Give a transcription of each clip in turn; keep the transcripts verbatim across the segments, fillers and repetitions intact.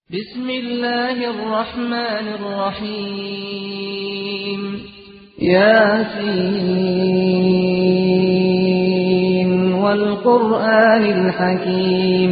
Bismillahirrahmanirrahim. Yasin wal Qur'anil Hakim.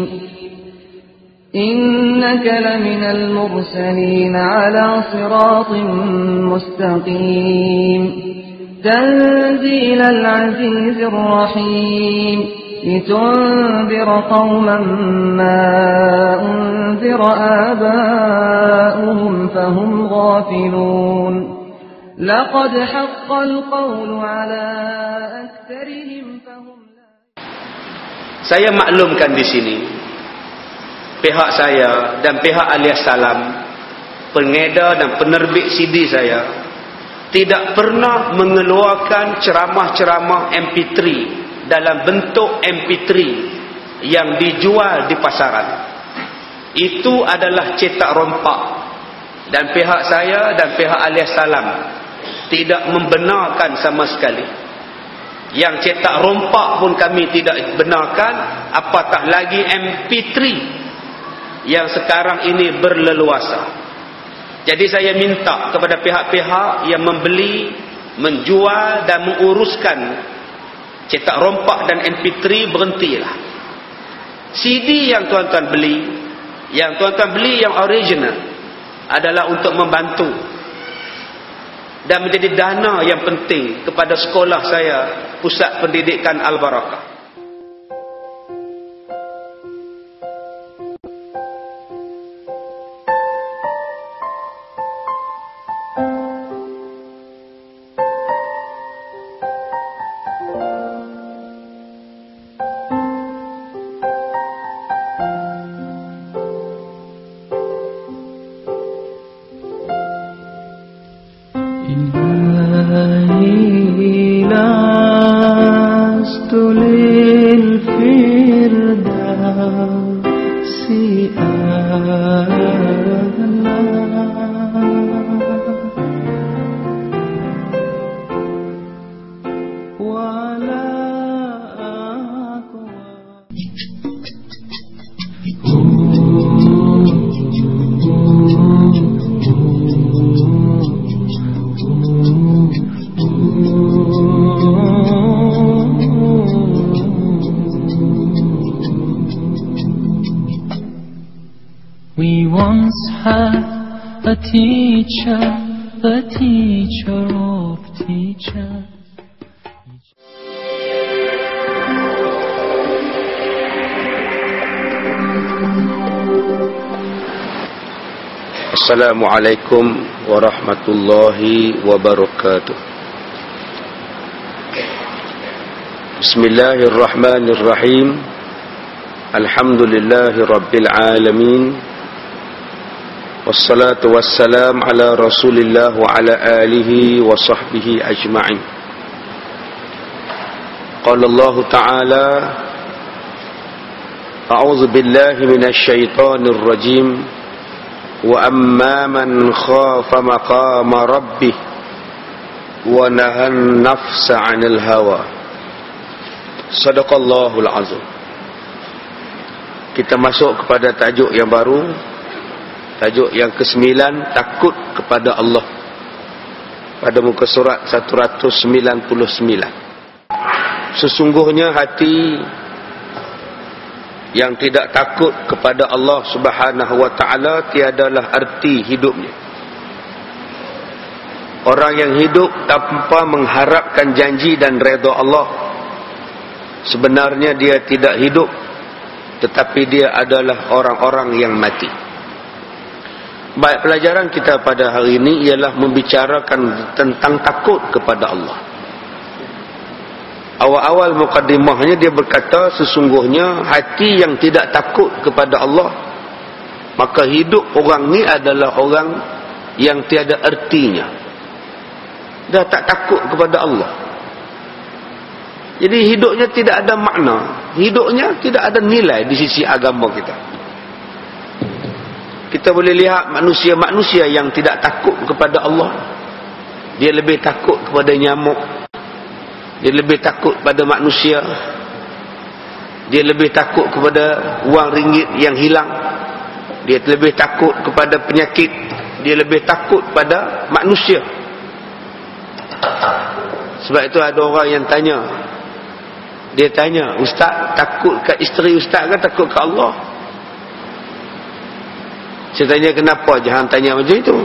Innaka laminal mursalin ala siratin mustaqim. Tanzilal azizir rahim. لتنذر قوما ما أنذر آباؤهم فهم غافلون لقد حق القول على أكثرهم فهم لا. Saya maklumkan di sini pihak saya dan pihak Alias Salam, pengedar dan penerbit C D saya, tidak pernah mengeluarkan ceramah-ceramah M P tiga dalam bentuk M P tiga yang dijual di pasaran. Itu adalah cetak rompak, dan pihak saya dan pihak Alias Salam tidak membenarkan sama sekali. Yang cetak rompak pun kami tidak benarkan, apatah lagi M P tiga yang sekarang ini berleluasa. Jadi saya minta kepada pihak-pihak yang membeli, menjual dan menguruskan cetak rompak dan M P tiga, berhentilah. C D yang tuan-tuan beli, yang tuan-tuan beli yang original, adalah untuk membantu dan menjadi dana yang penting kepada sekolah saya, Pusat Pendidikan Al-Barakah. We once had a teacher, the teacher of teachers. Assalamualaikum warahmatullahi wabarakatuh. Bismillahirrahmanirrahim. Alhamdulillahi rabbil alamin. Wassalatu wassalam ala rasulillah wa ala alihi wa sahbihi ajma'in. Qala Allah ta'ala, a'udzu billahi minasy syaithanir rajim, wa amma man khafa maqama rabbih wa nahan nafsa 'anil hawa. Shadaqallahul azim. Kita masuk kepada tajuk yang baru, tajuk yang kesembilan, takut kepada Allah, pada muka surat seratus sembilan puluh sembilan. Sesungguhnya hati yang tidak takut kepada Allah Subhanahu wa ta'ala tiadalah arti hidupnya. Orang yang hidup tanpa mengharapkan janji dan redha Allah, sebenarnya dia tidak hidup, tetapi dia adalah orang-orang yang mati. Baik, pelajaran kita pada hari ini ialah membicarakan tentang takut kepada Allah. Awal-awal mukaddimahnya dia berkata, sesungguhnya hati yang tidak takut kepada Allah, maka hidup orang ni adalah orang yang tiada artinya. Dah tak takut kepada Allah. Jadi hidupnya tidak ada makna, hidupnya tidak ada nilai di sisi agama kita. Kita boleh lihat manusia-manusia yang tidak takut kepada Allah, dia lebih takut kepada nyamuk, dia lebih takut pada manusia, dia lebih takut kepada wang ringgit yang hilang, Dia lebih takut kepada penyakit, dia lebih takut pada manusia. Sebab itu ada orang yang tanya, dia tanya, ustaz takut kat isteri ustaz ke takut kat Allah? Saya tanya, kenapa jangan tanya macam itu?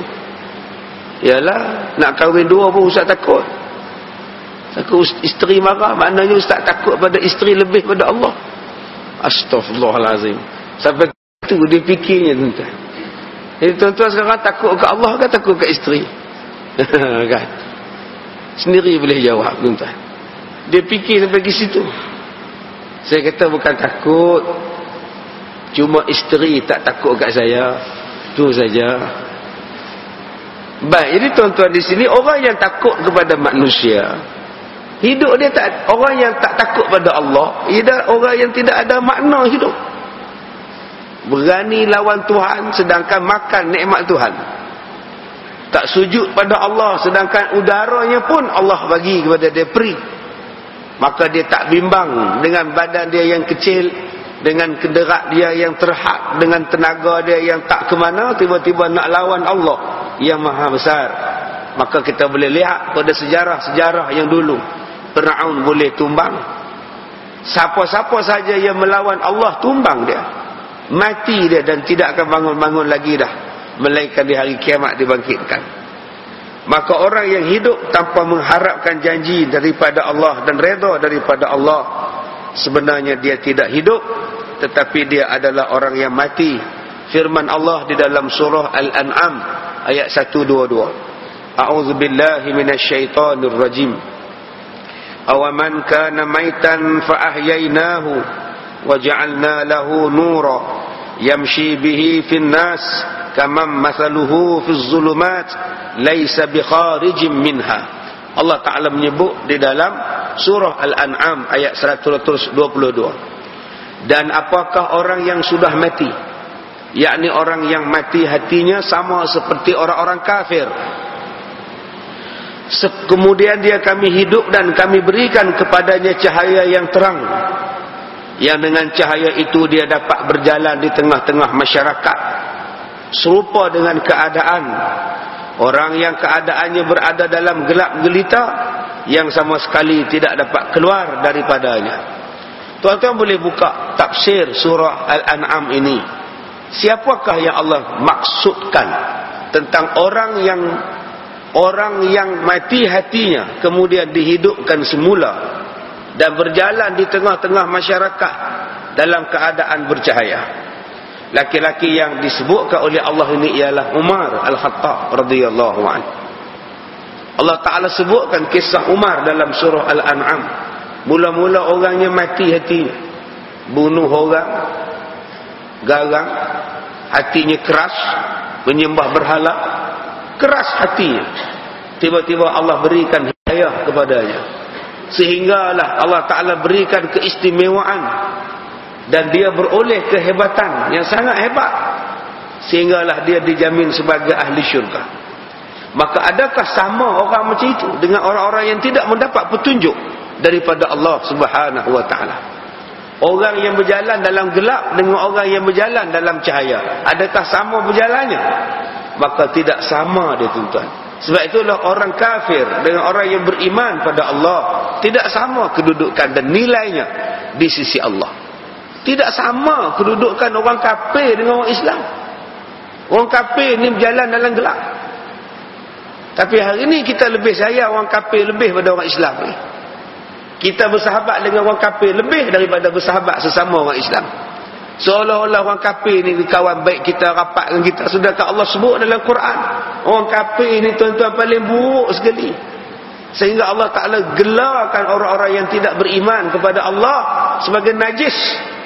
Yalah, nak kahwin dua pun ustaz takut. Takut isteri marah, maknanya ustaz takut pada isteri lebih pada Allah. Astaghfirullahalazim. Sampai itu dia fikirnya tuan-tuan. Jadi tuan-tuan sekarang takut ke Allah ke takut ke isteri? Kan? Sendiri boleh jawab tuan-tuan. Dia fikir sampai ke situ. Saya kata bukan takut, cuma isteri tak takut kat saya. Itu saja. Baik, jadi tuan-tuan di sini orang yang takut kepada manusia, hidup dia tak, orang yang tak takut pada Allah, ia orang yang tidak ada makna hidup. Berani lawan Tuhan sedangkan makan nikmat Tuhan. Tak sujud pada Allah sedangkan udaranya pun Allah bagi kepada dia free. Maka dia tak bimbang dengan badan dia yang kecil, dengan kenderak dia yang terhad, dengan tenaga dia yang tak ke mana, tiba-tiba nak lawan Allah yang maha besar. Maka kita boleh lihat pada sejarah-sejarah yang dulu, Fir'aun boleh tumbang. Siapa-siapa saja yang melawan Allah, tumbang dia, mati dia, dan tidak akan bangun-bangun lagi dah, melainkan di hari kiamat dibangkitkan. Maka orang yang hidup tanpa mengharapkan janji daripada Allah dan redha daripada Allah, sebenarnya dia tidak hidup, tetapi dia adalah orang yang mati. Firman Allah di dalam surah Al-An'am ayat seratus dua puluh dua. A'udzu billahi minasyaitonir rajim. Awaman kana maitan fa ahyaynahu wa ja'alna lahu nura yamshi bihi fin nas kamam mathaluhu fiz zulumat laisa bikharijin minha. Allah Ta'ala menyebut di dalam surah Al-An'am ayat seratus dua puluh dua. Dan apakah orang yang sudah mati, yakni orang yang mati hatinya sama seperti orang-orang kafir, kemudian dia kami hidup dan kami berikan kepadanya cahaya yang terang, yang dengan cahaya itu dia dapat berjalan di tengah-tengah masyarakat, serupa dengan keadaan orang yang keadaannya berada dalam gelap gelita, yang sama sekali tidak dapat keluar daripadanya. Tuan-tuan boleh buka tafsir surah Al-An'am ini. Siapakah yang Allah maksudkan tentang orang yang orang yang mati hatinya kemudian dihidupkan semula dan berjalan di tengah-tengah masyarakat dalam keadaan bercahaya? Laki-laki yang disebutkan oleh Allah ini ialah Umar Al-Khattab radhiyallahu anhu. Allah Ta'ala sebutkan kisah Umar dalam surah Al-An'am. Mula-mula orangnya mati hatinya, bunuh orang, garang, hatinya keras, menyembah berhala, keras hatinya. Tiba-tiba Allah berikan hidayah kepadanya, sehinggalah Allah Ta'ala berikan keistimewaan dan dia beroleh kehebatan yang sangat hebat, sehinggalah dia dijamin sebagai ahli syurga. Maka adakah sama orang macam itu dengan orang-orang yang tidak mendapat petunjuk daripada Allah Subhanahu wa Ta'ala? Orang yang berjalan dalam gelap dengan orang yang berjalan dalam cahaya, adakah sama berjalannya? Maka tidak sama dia, tuan-tuan. Sebab itulah orang kafir dengan orang yang beriman pada Allah tidak sama kedudukan dan nilainya di sisi Allah. Tidak sama kedudukan orang kafir dengan orang Islam. Orang kafir ni berjalan dalam gelap, tapi hari ini kita lebih sayang orang kafir lebih pada orang Islam ni. Kita bersahabat dengan orang kafir lebih daripada bersahabat sesama orang Islam. Seolah-olah orang kafir ni kawan baik kita, rapat dengan kita. Sedangkan Allah sebut dalam Quran, orang kafir ni tuan-tuan paling buruk sekali. Sehingga Allah Ta'ala gelarkan orang-orang yang tidak beriman kepada Allah sebagai najis.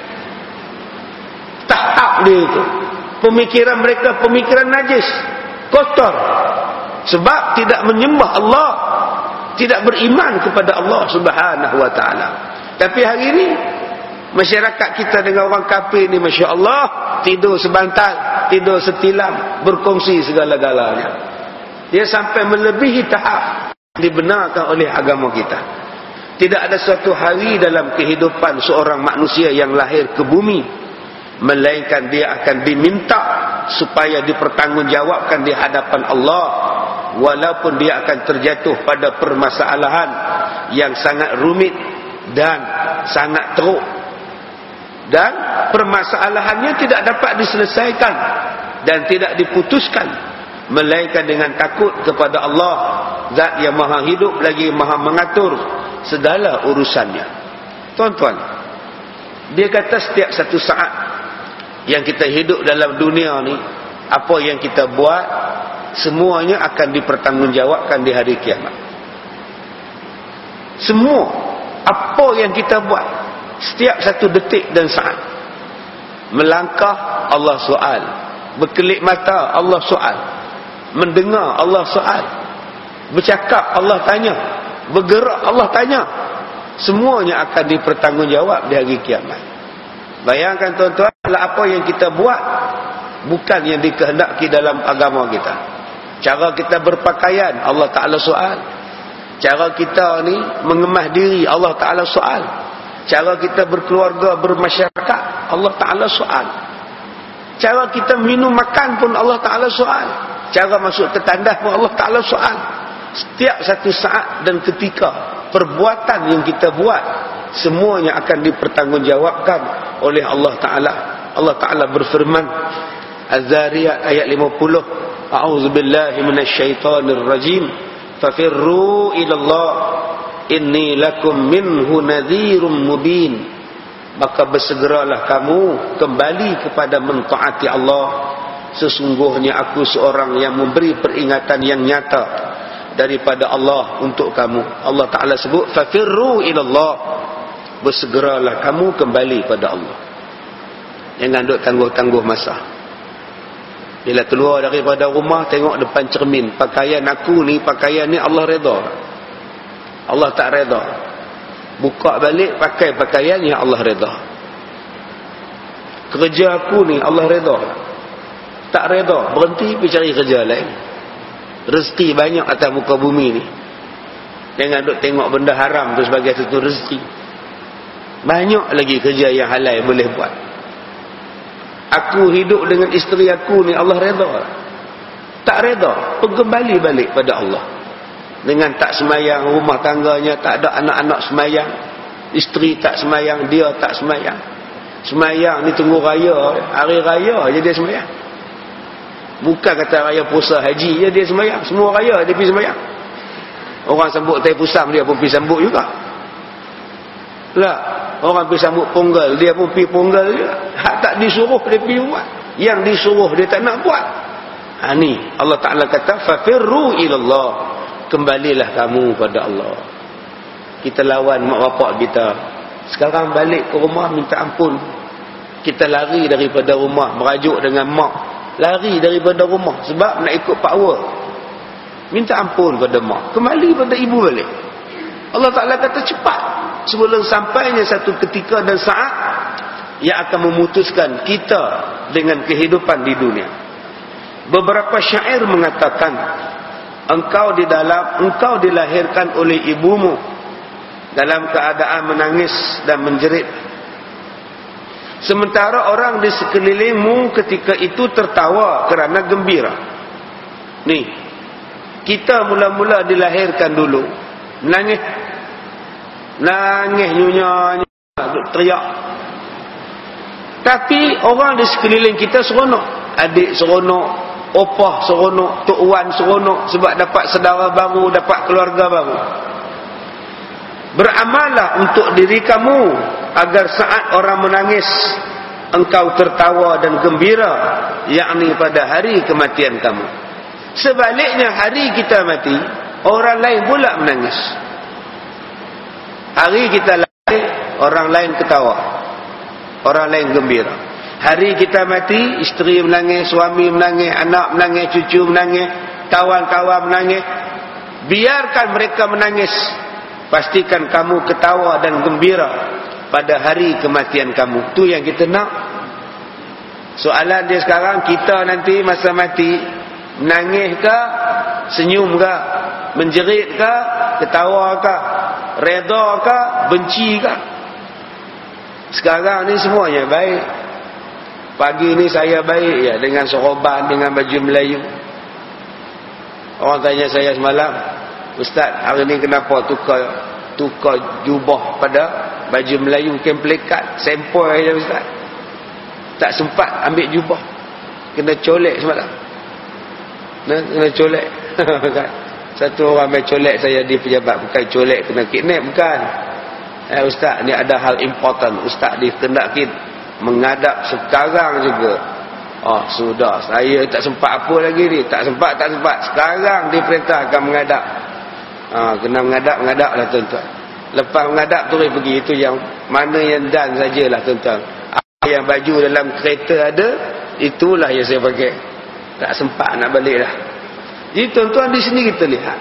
Tahap dia itu, pemikiran mereka pemikiran najis, kotor, sebab tidak menyembah Allah, tidak beriman kepada Allah Subhanahu wa Ta'ala. Tapi hari ini masyarakat kita dengan orang kafir ni, Masya Allah, tidur sebantal, tidur setilam, berkongsi segala-galanya. Dia sampai melebihi tahap dibenarkan oleh agama kita. Tidak ada suatu hari dalam kehidupan seorang manusia yang lahir ke bumi melainkan dia akan diminta supaya dipertanggungjawabkan di hadapan Allah, walaupun dia akan terjatuh pada permasalahan yang sangat rumit dan sangat teruk, dan permasalahannya tidak dapat diselesaikan dan tidak diputuskan melainkan dengan takut kepada Allah, Zat yang maha hidup lagi maha mengatur segala urusannya. Tuan-tuan, dia kata setiap satu saat yang kita hidup dalam dunia ni, apa yang kita buat semuanya akan dipertanggungjawabkan di hari kiamat. Semua apa yang kita buat setiap satu detik dan saat, melangkah Allah soal, berkelip mata Allah soal, mendengar Allah soal, bercakap Allah tanya, bergerak Allah tanya, semuanya akan dipertanggungjawab di hari kiamat. Bayangkan tuan-tuan, apa yang kita buat bukan yang dikehendaki dalam agama kita. Cara kita berpakaian Allah Ta'ala soal, cara kita ni mengemah diri Allah Ta'ala soal, cara kita berkeluarga, bermasyarakat Allah Ta'ala soal, cara kita minum makan pun Allah Ta'ala soal, cara masuk ke tandas pun Allah Ta'ala soal. Setiap satu saat dan ketika perbuatan yang kita buat semuanya akan dipertanggungjawabkan oleh Allah Ta'ala. Allah Ta'ala berfirman, Az-Zariyat ayat lima puluh, A'udzubillahi minasyaitonir rajim, fafirru ilallah inni lakum minhu nadhirum mubin. Maka bersegeralah kamu kembali kepada mentaati Allah, sesungguhnya aku seorang yang memberi peringatan yang nyata daripada Allah untuk kamu. Allah Ta'ala sebut fafirru ilallah, bersegeralah kamu kembali pada Allah. Jangan duk tangguh-tangguh masa. Bila keluar daripada rumah, tengok depan cermin, pakaian aku ni, pakaian ni Allah redha, Allah tak redha. Buka balik, pakai pakaian yang Allah redha. Kerja aku ni Allah redha, tak redha, berhenti pergi cari kerja lain. Rezeki banyak atas muka bumi ni. Jangan duk tengok benda haram tu sebagai satu rezeki. Banyak lagi kerja yang halal boleh buat. Aku hidup dengan isteri aku ni Allah redha, tak redha, kembali balik pada Allah. Dengan tak semayang, rumah tangganya tak ada anak-anak semayang, isteri tak semayang, dia tak semayang. Semayang ni tunggu raya, hari raya je dia semayang. Bukan kata raya puasa haji je dia semayang, semua raya dia pergi semayang. Orang sambut tai pusam dia pun pergi sambut juga. Lah, orang pergi sambut Ponggol dia pun pergi Ponggol juga. Hak tak disuruh dia pergi buat, yang disuruh dia tak nak buat. Ha ni Allah Ta'ala kata fafirru ilallah, kembalilah kamu pada Allah. Kita lawan mak bapak kita, sekarang balik ke rumah minta ampun. Kita lari daripada rumah, merajuk dengan mak, lari daripada rumah sebab nak ikut power, minta ampun pada mak, kembali pada ibu balik. Allah Ta'ala kata cepat, sebelum sampainya satu ketika dan saat yang akan memutuskan kita dengan kehidupan di dunia. Beberapa syair mengatakan, engkau di dalam engkau dilahirkan oleh ibumu dalam keadaan menangis dan menjerit, sementara orang di sekelilingmu ketika itu tertawa kerana gembira. Ni, kita mula-mula dilahirkan dulu menangis, nangis nyunya, teriak, tapi orang di sekeliling kita seronok. Adik seronok, opah seronok, tok wan seronok sebab dapat saudara baru, dapat keluarga baru. Beramallah untuk diri kamu agar saat orang menangis engkau tertawa dan gembira, yakni pada hari kematian kamu. Sebaliknya hari kita mati, orang lain pula menangis. Hari kita lahir, orang lain ketawa, orang lain gembira. Hari kita mati, isteri menangis, suami menangis, anak menangis, cucu menangis, kawan-kawan menangis. Biarkan mereka menangis, pastikan kamu ketawa dan gembira pada hari kematian kamu. Tu yang kita nak. Soalan dia sekarang, kita nanti masa mati menangis ke, senyum ke, menjerit ke, ketawa ke, redha ke, benci ke? Sekarang ni semuanya baik. Pagi ni saya baik ya, dengan soroban, dengan baju Melayu. Orang tanya saya semalam, Ustaz, hari ni kenapa tukar tukar jubah pada baju Melayu kemplekat, sempoi aja Ustaz. Tak sempat ambil jubah. Kena colek semalam. Nah, kena colek. Satu orang main colek saya di pejabat, bukan colek kena kidnap, bukan. Eh Ustaz, ni ada hal important. Ustaz dikenakin menghadap sekarang juga. Oh sudah, saya tak sempat apa lagi ni. Tak sempat, tak sempat. Sekarang diperintahkan menghadap. Ha, kena menghadap, menghadap lah tuan-tuan. Lepas menghadap terus pergi. Itu yang mana yang dan sajalah tuan-tuan. Apa yang baju dalam kereta ada, itulah yang saya pakai. Tak sempat nak balik lah. Jadi tuan-tuan di sini kita lihat.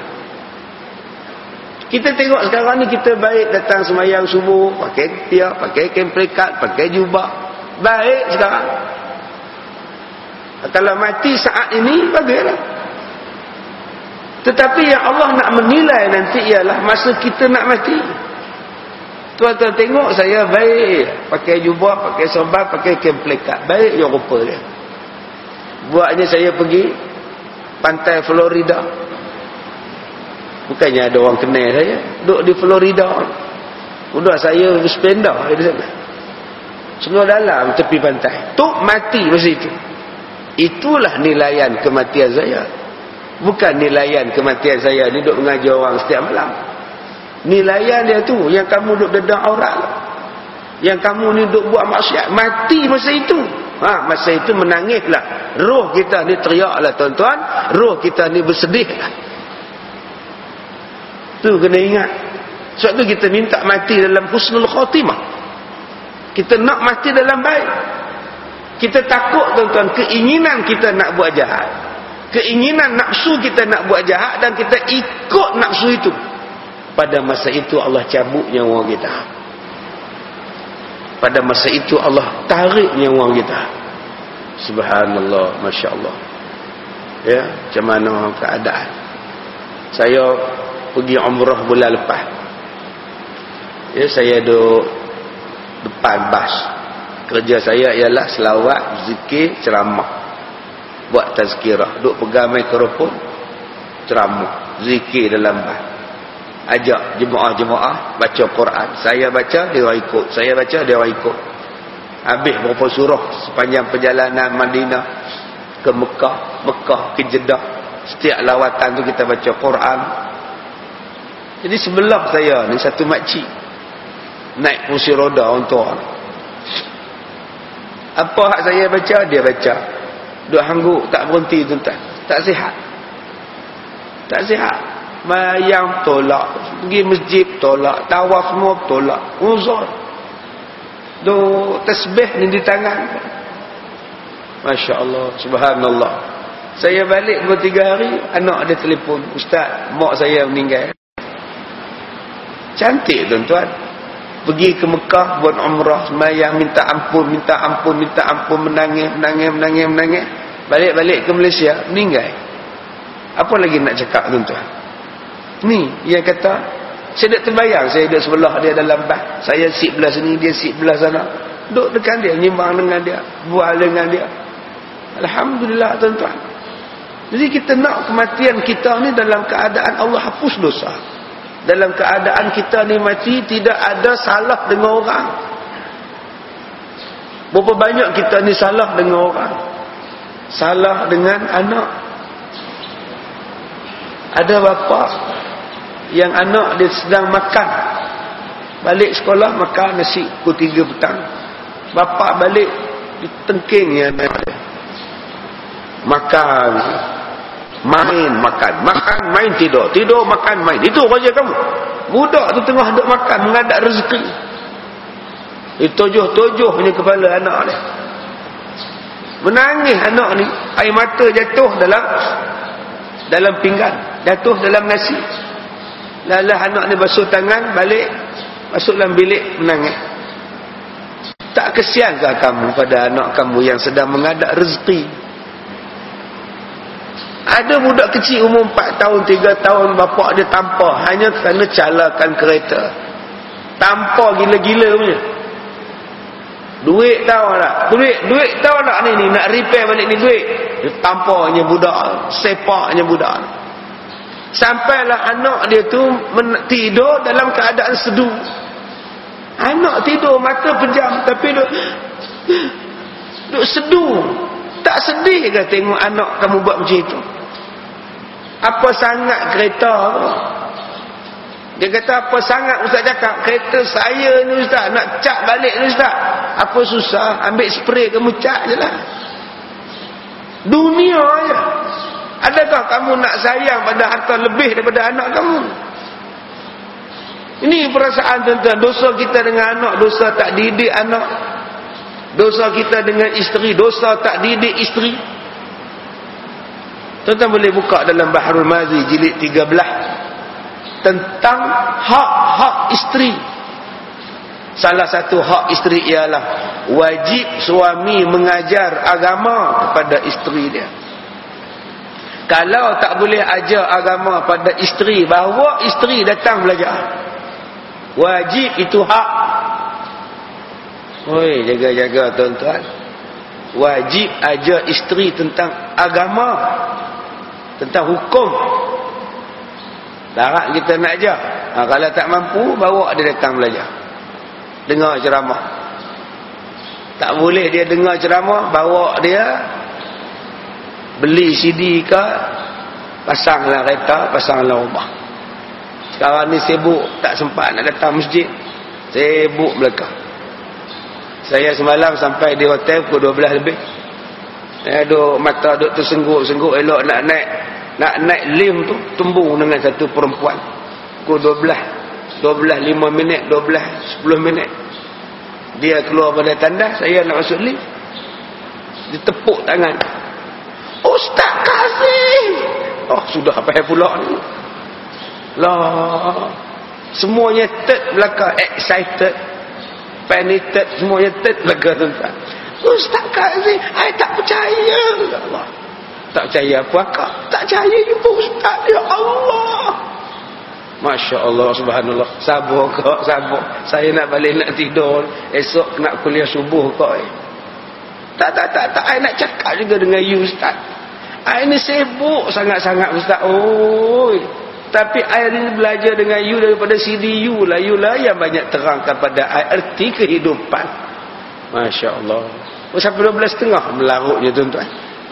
Kita tengok sekarang ni kita baik datang semayang subuh, pakai tiap, pakai kain pelikat, pakai jubah. Baik sekarang. Kalau mati saat ini, bagailah. Tetapi yang Allah nak menilai nanti ialah masa kita nak mati. Tuan-tuan tengok saya baik. Pakai jubah, pakai sorban, pakai kain pelikat. Baik yang rupa dia. Buatnya saya pergi pantai Florida. Bukannya ada orang kenal saya. Duduk di Florida. Udah saya spender di sana. Semua dalam tepi pantai. Tuk mati masa itu. Itulah nilaian kematian saya. Bukan nilaian kematian saya ni duduk mengajar orang setiap malam. Nilaian dia tu yang kamu duduk dedang aurat. Yang kamu ni duduk buat maksiat. Mati masa itu. Ha, masa itu menangislah. Roh kita ni teriaklah tuan-tuan. Roh kita ni bersedihlah. Tu kena ingat. Sebab tu kita minta mati dalam husnul khatimah. Kita nak mati dalam baik. Kita takut tuan-tuan, keinginan kita nak buat jahat. Keinginan nafsu kita nak buat jahat dan kita ikut nafsu itu. Pada masa itu Allah cabut nyawa kita. Pada masa itu Allah tarik nyawa kita. Subhanallah, Masya Allah. Ya, macam mana keadaan. Saya pergi umrah bulan lepas. Ya, saya duduk depan bas. Kerja saya ialah selawat, zikir, ceramah. Buat tazkirah. Duk pegang mikrofon, ceramah, zikir dalam bas. Ajak jemaah-jemaah baca Quran. Saya baca, dia orang ikut. Saya baca, dia orang ikut. Habis berapa surah sepanjang perjalanan Madinah ke Mekah, Mekah ke Jeddah. Setiap lawatan tu kita baca Quran. Jadi sebelah saya ni satu makcik naik kursi roda untuk apa hak saya baca, dia baca. Duk hangguk, tak berhenti tuan-tuan. Tak sihat. Tak sihat. Mayang tolak. Pergi masjid tolak. Tawaf semua tolak. Uzur. Duk tasbih ni di tangan. Masya Allah. Subhanallah. Saya balik dua tiga hari, anak ada telefon. Ustaz, mak saya meninggal. Cantik tuan-tuan. Pergi ke Mekah buat umrah, sembahyang, minta ampun, minta ampun, minta ampun, menangis, menangis, menangis, menangis. Balik-balik ke Malaysia, meninggal. Apa lagi nak cakap tuan-tuan? Ni yang kata, saya tak terbayang, saya duduk sebelah dia dalam bas. Saya sit belah sini, dia sit belah sana. Duduk dekat dia, nyimbang dengan dia, bual dengan dia. Alhamdulillah tuan-tuan. Jadi kita nak kematian kita ni dalam keadaan Allah hapus dosa. Dalam keadaan kita ni mati tidak ada salah dengan orang. Berapa banyak kita ni salah dengan orang? Salah dengan anak. Ada bapa yang anak dia sedang makan. Balik sekolah makan nasi pukul tiga petang. Bapa balik ditengking anak dia. Makan. Main, makan. Makan, main, tidur. Tidur, makan, main. Itu kerja kamu. Budak tu tengah duduk makan, mengadap rezeki. Ditujuh-tujuh punya kepala anak ni. Menangis anak ni. Air mata jatuh dalam dalam pinggan. Jatuh dalam nasi. Lalah anak ni basuh tangan, balik. Masuk dalam bilik, menangis. Tak kesiankah kamu pada anak kamu yang sedang mengadap rezeki? Ada budak kecil umur empat tahun, tiga tahun, bapak dia tampar hanya kerana calakan kereta. Tampar gila-gila punya. Duit tahu tak? Duit, duit tahu tak ni, ni nak repair balik ni duit. Dia tampaknya budak, sepaknya budak. Sampailah anak dia tu men- tidur dalam keadaan sedu. Anak tidur mata pejam tapi duk duk sedu. Tak sedih ke tengok anak kamu buat macam itu? Apa sangat kereta tu? Dia kata apa sangat ustaz cakap? Kereta saya ni ustaz nak cat balik ni ustaz. Apa susah? Ambil spray kamu cat je lah. Dunia je. Adakah kamu nak sayang pada harta lebih daripada anak kamu? Ini perasaan tuan-tuan. Dosa kita dengan anak, dosa tak didik anak. Dosa kita dengan isteri, dosa tak didik isteri. Tuan-tuan boleh buka dalam Bahrul Mazi jilid tiga belas tentang hak-hak isteri. Salah satu hak isteri ialah wajib suami mengajar agama kepada isteri dia. Kalau tak boleh ajar agama pada isteri, bawa isteri datang belajar. Wajib, itu hak. Oi, jaga-jaga tuan-tuan. Wajib ajar isteri tentang agama, tentang hukum. Darat kita nak ajar. Ha, kalau tak mampu, bawa dia datang belajar. Dengar ceramah. Tak boleh dia dengar ceramah, bawa dia beli C D ke, pasanglah kereta, pasanglah rumah. Sekarang ni sibuk, tak sempat nak datang masjid. Sibuk belakang. Saya semalam sampai di hotel pukul dua belas lebih. Saya duk mata duk tersengguk-sengguk elok nak naik nak naik lift tu, tembung dengan satu perempuan. Pukul dua belas, dua belas lima minit, dua belas sepuluh minit. Dia keluar pada tandas, saya nak masuk lift. Dia tepuk tangan. Ustaz Kazim. Oh, sudah apa pula ni? Lah. Semuanya third belakang, excited, panicked, semuanya third belakang tuan-tuan. Ustaz Kazim, saya tak percaya. Allah. Tak percaya apa akak? Tak percaya juga ustaz. Ya Allah. Masya Allah, subhanallah. Sabar kak, sabar. Saya nak balik nak tidur. Esok nak kuliah subuh kak. Tak, tak, tak, tak. Saya nak cakap juga dengan you ustaz. Saya ni sibuk sangat-sangat ustaz. Oh. Tapi saya ni belajar dengan you daripada C D you lah. You lah yang banyak terangkan pada saya erti kehidupan. Masya Allah. Oh, sampai dua belas setengah melarutnya tuan-tuan.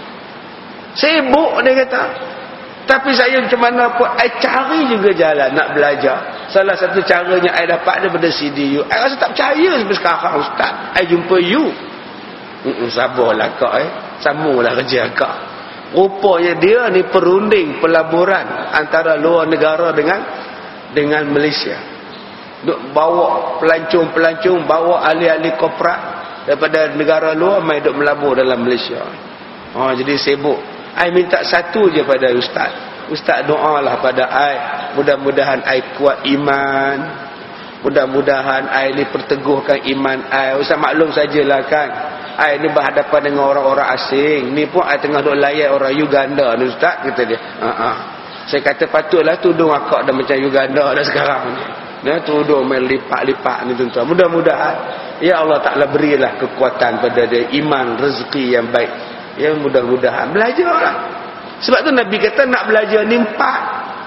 Sibuk dia kata. Tapi saya macam mana pun saya cari juga jalan nak belajar. Salah satu caranya saya dapat daripada C D you. Saya rasa tak percaya sampai sekarang ustaz. Saya jumpa you. Mm-mm, sabarlah kak eh. Sambunglah kerja kak. Rupanya dia ni perunding pelaburan antara luar negara dengan dengan Malaysia. Duk bawa pelancong-pelancong, bawa ahli-ahli korporat daripada negara luar mai duk melabur dalam Malaysia. Oh, jadi sibuk. I minta satu je pada ustaz. Ustaz doalah pada I, mudah-mudahan I kuat iman. Mudah-mudahan I ni perteguhkan iman I. Ustaz maklum sajalah kan. I ni berhadapan dengan orang-orang asing. Ni pun I tengah duk layan orang Uganda ni ustaz, kata dia. Ha ah. Saya kata patutlah tudung akak dah macam Uganda dah sekarang ni. Dia tudung main lipat-lipat ni tuan-tuan. Mudah-mudahan ya Allah Taala berilah kekuatan pada dia, iman, rezeki yang baik. Ya mudah-mudahan belajarlah. Sebab tu Nabi kata nak belajar ni empat.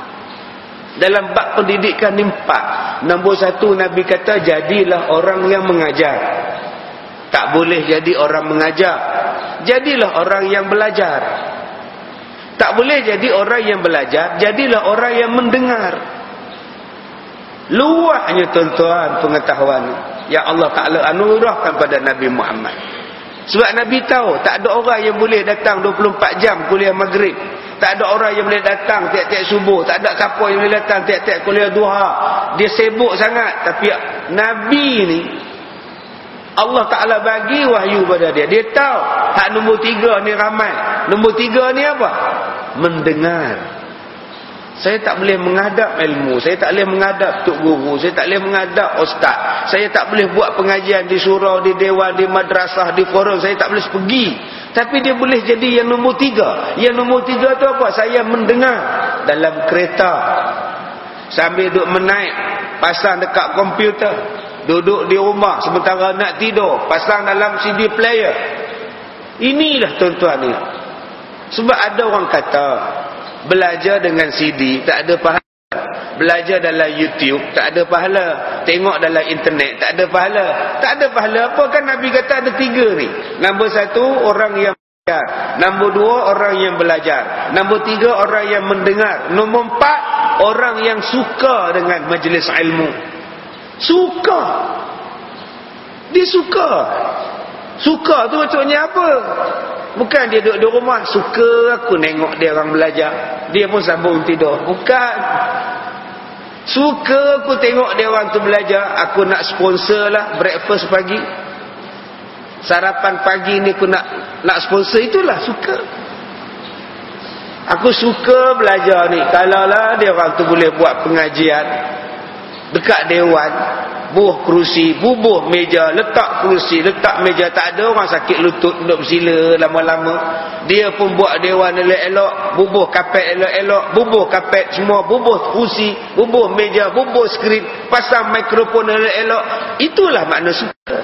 Dalam bab pendidikan ni empat. Nombor satu Nabi kata jadilah orang yang mengajar. Tak boleh jadi orang mengajar. Jadilah orang yang belajar. Tak boleh jadi orang yang belajar, jadilah orang yang mendengar. Luahnya tuan-tuan pengetahuan yang Allah Ta'ala anugerahkan pada Nabi Muhammad. Sebab Nabi tahu tak ada orang yang boleh datang dua puluh empat jam kuliah maghrib. Tak ada orang yang boleh datang tiap-tiap subuh. Tak ada siapa yang boleh datang tiap-tiap kuliah duha. Dia sibuk sangat. Tapi Nabi ni Allah Ta'ala bagi wahyu pada dia. Dia tahu hak nombor tiga ni ramai. Nombor tiga ni apa? Mendengar. Saya tak boleh menghadap ilmu. Saya tak boleh menghadap tok guru. Saya tak boleh menghadap ustaz. Saya tak boleh buat pengajian di surau, di dewan, di madrasah, di forum. Saya tak boleh pergi. Tapi dia boleh jadi yang nombor tiga. Yang nombor tiga tu apa? Saya mendengar dalam kereta. Sambil duk menaik, pasang dekat komputer. duduk di rumah sementara nak tidur, pasang dalam C D player. Inilah tuan-tuan ni. Sebab ada orang kata belajar dengan C D tak ada pahala, belajar dalam YouTube tak ada pahala, tengok dalam internet tak ada pahala. Tak ada pahala apa? Kan Nabi kata ada tiga ni. Nombor satu, orang yang belajar. Nombor dua, orang yang belajar. Nombor tiga, orang yang mendengar. Nombor empat, orang yang suka dengan majlis ilmu. Suka. Dia suka. Suka tu maksudnya apa? Bukan dia duduk di rumah, suka aku tengok dia orang belajar, dia pun sambung tidur. Bukan. Suka aku tengok dia orang tu belajar, aku nak sponsor lah breakfast pagi, sarapan pagi ni aku nak nak sponsor. Itulah suka. Aku suka belajar ni. Kalaulah dia orang tu boleh buat pengajian dekat dewan, buh kerusi, bubuh meja, letak kerusi, letak meja, tak ada orang sakit lutut duduk bersila lama-lama. Dia pun buat dewan elok-elok, bubuh kapet elok-elok, bubuh kapet semua, bubuh kerusi, bubuh meja, bubuh skrin, pasang mikrofon elok-elok. Itulah makna suka.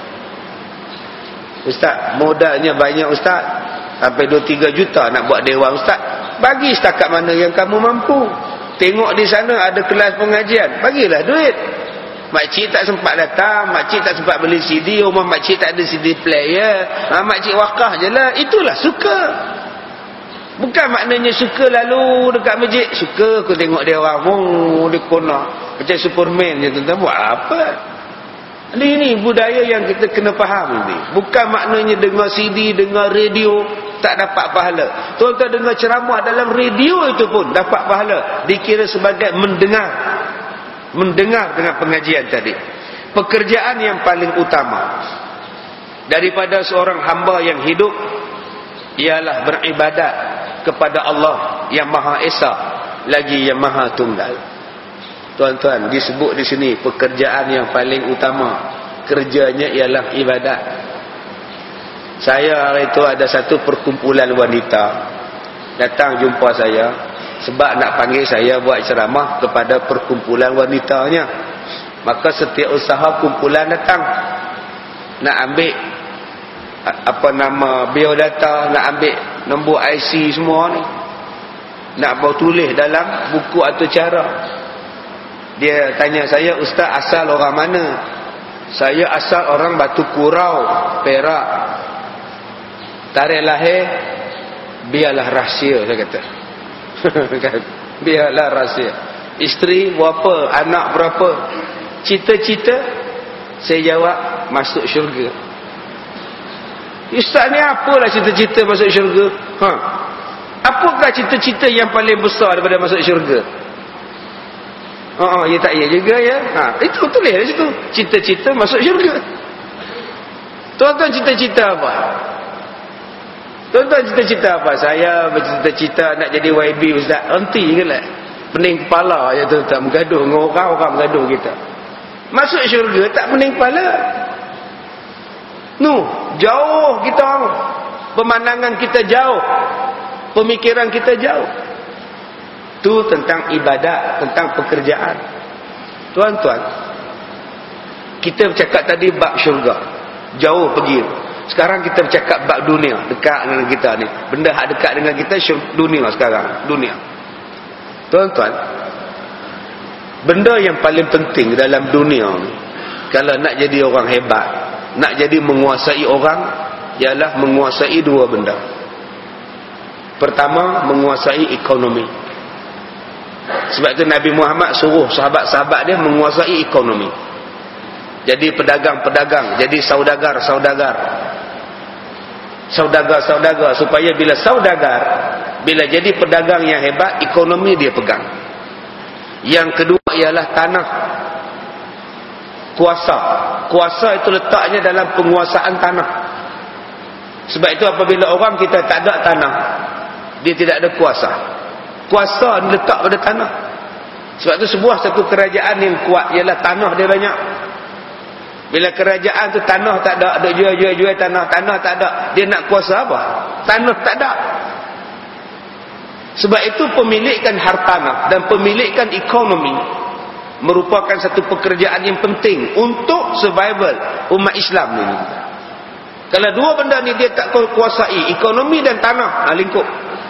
Ustaz, modalnya banyak ustaz, sampai dua tiga juta nak buat dewan ustaz. Bagi setakat mana yang kamu mampu. Tengok di sana ada kelas pengajian, bagilah duit. Makcik tak sempat datang, makcik tak sempat beli C D, rumah makcik tak ada C D player, ha, makcik wakaf je lah. Itulah suka. Bukan maknanya suka lalu dekat masjid, suka aku tengok dia orang, oh, dia kona macam Superman je, tuan-tuan. Buat apa? Ini, ini budaya yang kita kena faham ni. Bukan maknanya dengar C D, dengar radio tak dapat pahala. Tuan-tuan dengar ceramah dalam radio itu pun dapat pahala. Dikira sebagai mendengar. Mendengar dengan pengajian tadi. Pekerjaan yang paling utama daripada seorang hamba yang hidup ialah beribadat kepada Allah yang Maha Esa lagi yang Maha Tunggal. Tuan-tuan, disebut di sini pekerjaan yang paling utama, kerjanya ialah ibadat. Saya hari itu ada satu perkumpulan wanita datang jumpa saya sebab nak panggil saya buat ceramah kepada perkumpulan wanitanya. Maka setiap usaha kumpulan datang nak ambil apa nama biodata, nak ambil nombor I C semua ni, nak bawa tulis dalam buku atau cara. Dia tanya saya, ustaz asal orang mana? Saya asal orang Batu Kurau, Perak. Tarikh lahir biarlah rahsia, saya kata. Biarlah rahsia. Isteri berapa, anak berapa, cita-cita? Saya jawab, masuk syurga. Ustaz ni apalah cita-cita masuk syurga? Ha. Apakah cita-cita yang paling besar daripada masuk syurga? Oh, oh, ya tak ya juga ya. Ha, itu tulis di situ. Cita-cita masuk syurga. Tuan-tuan cita-cita apa? Tuan-tuan cita-cita apa? Saya bercita-cita nak jadi Y B ustaz. Nanti ke lah. Pening kepala ya tuan-tuan, bergaduh dengan orang, orang bergaduh kita. Masuk syurga tak pening kepala. Nu, jauh kita, pemandangan kita jauh, pemikiran kita jauh. Itu tentang ibadat, tentang pekerjaan. Tuan-tuan, kita bercakap tadi bab syurga, jauh pergi. Sekarang kita bercakap bab dunia, dekat dengan kita ni. Benda hak dekat dengan kita dunia sekarang, dunia. Tuan-tuan, benda yang paling penting dalam dunia ni, kalau nak jadi orang hebat, nak jadi menguasai orang, ialah menguasai dua benda. Pertama, menguasai ekonomi. Sebab itu Nabi Muhammad suruh sahabat-sahabat dia menguasai ekonomi. Jadi pedagang-pedagang, jadi saudagar-saudagar. Saudagar-saudagar, supaya bila saudagar, bila jadi pedagang yang hebat, ekonomi dia pegang. Yang kedua ialah tanah. Kuasa. Kuasa itu letaknya dalam penguasaan tanah. Sebab itu apabila orang kita tak ada tanah, dia tidak ada kuasa. Kuasa letak pada tanah. Sebab itu sebuah satu kerajaan yang kuat ialah tanah dia banyak. Bila kerajaan tu tanah tak ada, ada jual-jual-jual tanah, tanah tak ada, dia nak kuasa apa? Tanah tak ada. Sebab itu pemilikan hartanah dan pemilikan ekonomi merupakan satu pekerjaan yang penting untuk survival umat Islam ini. Kalau dua benda ni dia tak kuasai, ekonomi dan tanah, nah, lingkup.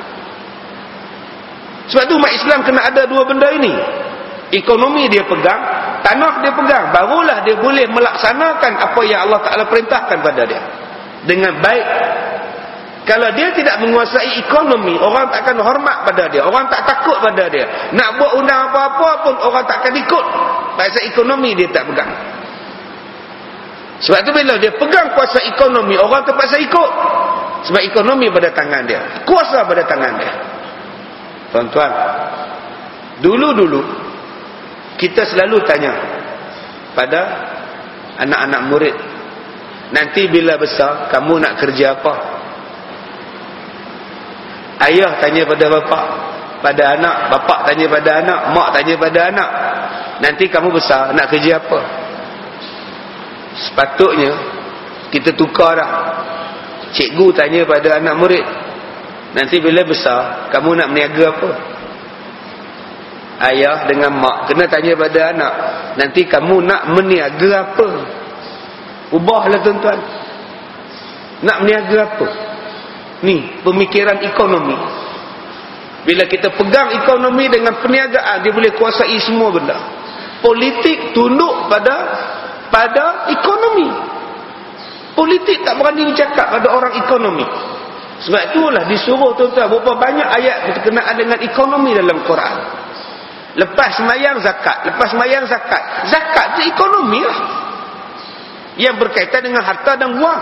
Sebab tu umat Islam kena ada dua benda ini. Ekonomi dia pegang, tanah dia pegang, barulah dia boleh melaksanakan apa yang Allah Ta'ala perintahkan pada dia dengan baik. Kalau dia tidak menguasai ekonomi, orang tak akan hormat pada dia, orang tak takut pada dia. Nak buat undang apa-apa pun orang tak akan ikut. Pasal ekonomi dia tak pegang. Sebab tu bila dia pegang kuasa ekonomi, orang terpaksa ikut. Sebab ekonomi pada tangan dia, kuasa pada tangan dia. Tuan-tuan, dulu-dulu kita selalu tanya pada anak-anak murid, nanti bila besar kamu nak kerja apa? Ayah tanya pada bapak, pada anak, bapak tanya pada anak, mak tanya pada anak, nanti kamu besar nak kerja apa? Sepatutnya kita tukar dah. Cikgu tanya pada anak murid, nanti bila besar kamu nak berniaga apa? Ayah dengan mak kena tanya pada anak, nanti kamu nak meniaga apa? Ubahlah tuan-tuan. Nak meniaga apa? Ni pemikiran ekonomi. Bila kita pegang ekonomi dengan perniagaan, dia boleh kuasai semua benda. Politik tunduk pada pada ekonomi. Politik tak berani bercakap pada orang ekonomi. Sebab itulah disuruh tuan-tuan berapa banyak ayat berkenaan dengan ekonomi dalam Quran. Lepas sembahyang zakat, lepas sembahyang zakat. Zakat itu ekonomi lah. Yang berkaitan dengan harta dan wang.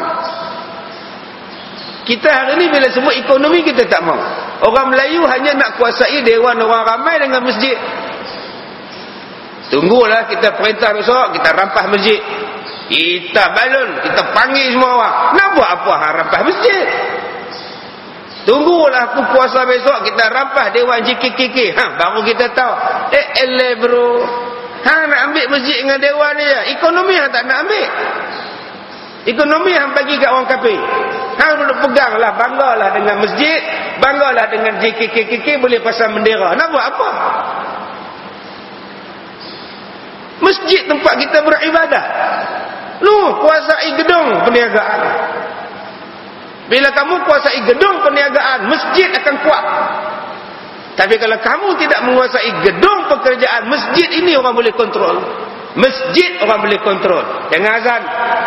Kita hari ni bila sebut ekonomi kita tak mau. Orang Melayu hanya nak kuasai dewan orang ramai dengan masjid. Tunggulah kita perintah besok, kita rampas masjid. Kita balon, kita panggil semua orang. Nak buat apa hang rampas masjid? Tunggulah aku puasa besok, kita rampas dewan J K K K. Ha, baru kita tahu. Eh, ele bro. Hang nak ambil masjid dengan dewan ni je. Ekonomi hang tak nak ambil. Ekonomi hang bagi kat orang kafir. Hang duduk peganglah, banggalah dengan masjid, banggalah dengan J K K K, boleh pasang bendera. Nak buat apa? Masjid tempat kita beribadat. Lu kuasai gedung perniagaan. Bila kamu kuasai gedung perniagaan, masjid akan kuat. Tapi kalau kamu tidak menguasai gedung pekerjaan, masjid ini orang boleh kontrol. Masjid orang boleh kontrol. Jangan azan.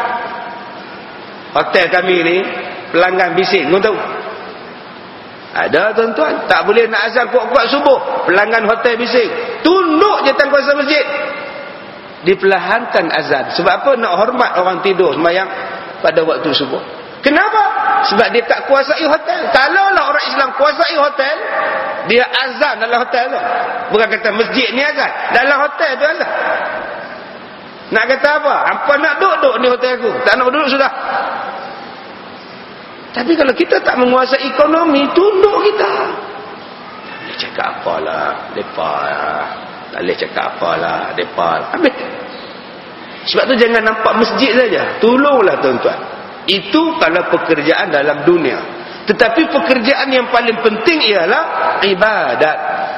Hotel kami ni pelanggan bising, kau tahu? Ada tuan-tuan, tak boleh nak azan kuat-kuat subuh, pelanggan hotel bising. Tunduk je tangkuasa masjid. Diperlahankan azan. Sebab apa? Nak hormat orang tidur sembahyang pada waktu subuh. Kenapa? Sebab dia tak kuasai hotel. Kalaulah orang Islam kuasai hotel, dia azan dalam hotel tu. Bukan kata masjid ni azan, dalam hotel tu azan. Nak kata apa? Apa nak duduk ni hotel aku? Tak nak duduk sudah. Tapi kalau kita tak menguasai ekonomi, tunduk kita. Tak boleh cakap apalah, depa lah. Tak boleh cakap apalah, depa. Habis. Sebab tu jangan nampak masjid saja. Tolonglah tuan-tuan. Itu kalau pekerjaan dalam dunia. Tetapi pekerjaan yang paling penting ialah ibadat.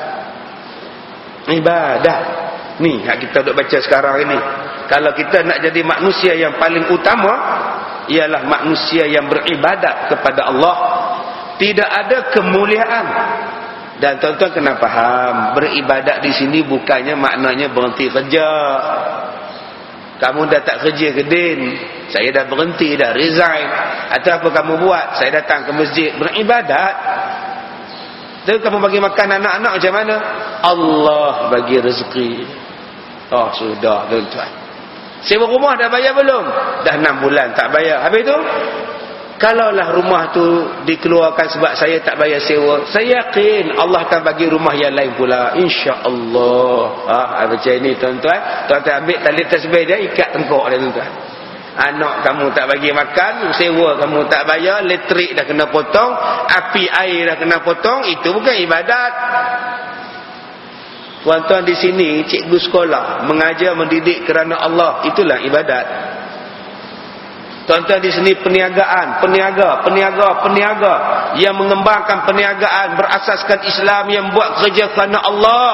Ibadat. Ni yang kita duk baca sekarang ini. Kalau kita nak jadi manusia yang paling utama, ialah manusia yang beribadat kepada Allah. Tidak ada kemuliaan. Dan tuan-tuan kena faham, beribadat di sini bukannya maknanya berhenti kerja. Kamu dah tak kerja ke Din? Saya dah berhenti, dah resign. Atau apa kamu buat? Saya datang ke masjid beribadat. Terus kamu bagi makan anak-anak macam mana? Allah bagi rezeki. Oh sudah tuan-tuan. Sewa rumah dah bayar belum? Dah enam bulan tak bayar. Habis tu, kalaulah rumah tu dikeluarkan sebab saya tak bayar sewa, saya yakin Allah akan bagi rumah yang lain pula, insya-Allah. Ah, macam ni tuan-tuan. Tuan-tuan ambil tali tasbih dia, ikat tengkok dia tuan-tuan. Anak kamu tak bagi makan, sewa kamu tak bayar, elektrik dah kena potong, api air dah kena potong, itu bukan ibadat. Tuan-tuan di sini cikgu sekolah mengajar mendidik kerana Allah, itulah ibadat. Tuan-tuan di sini perniagaan, peniaga, peniaga, peniaga yang mengembangkan perniagaan berasaskan Islam, yang buat kerja kerana Allah,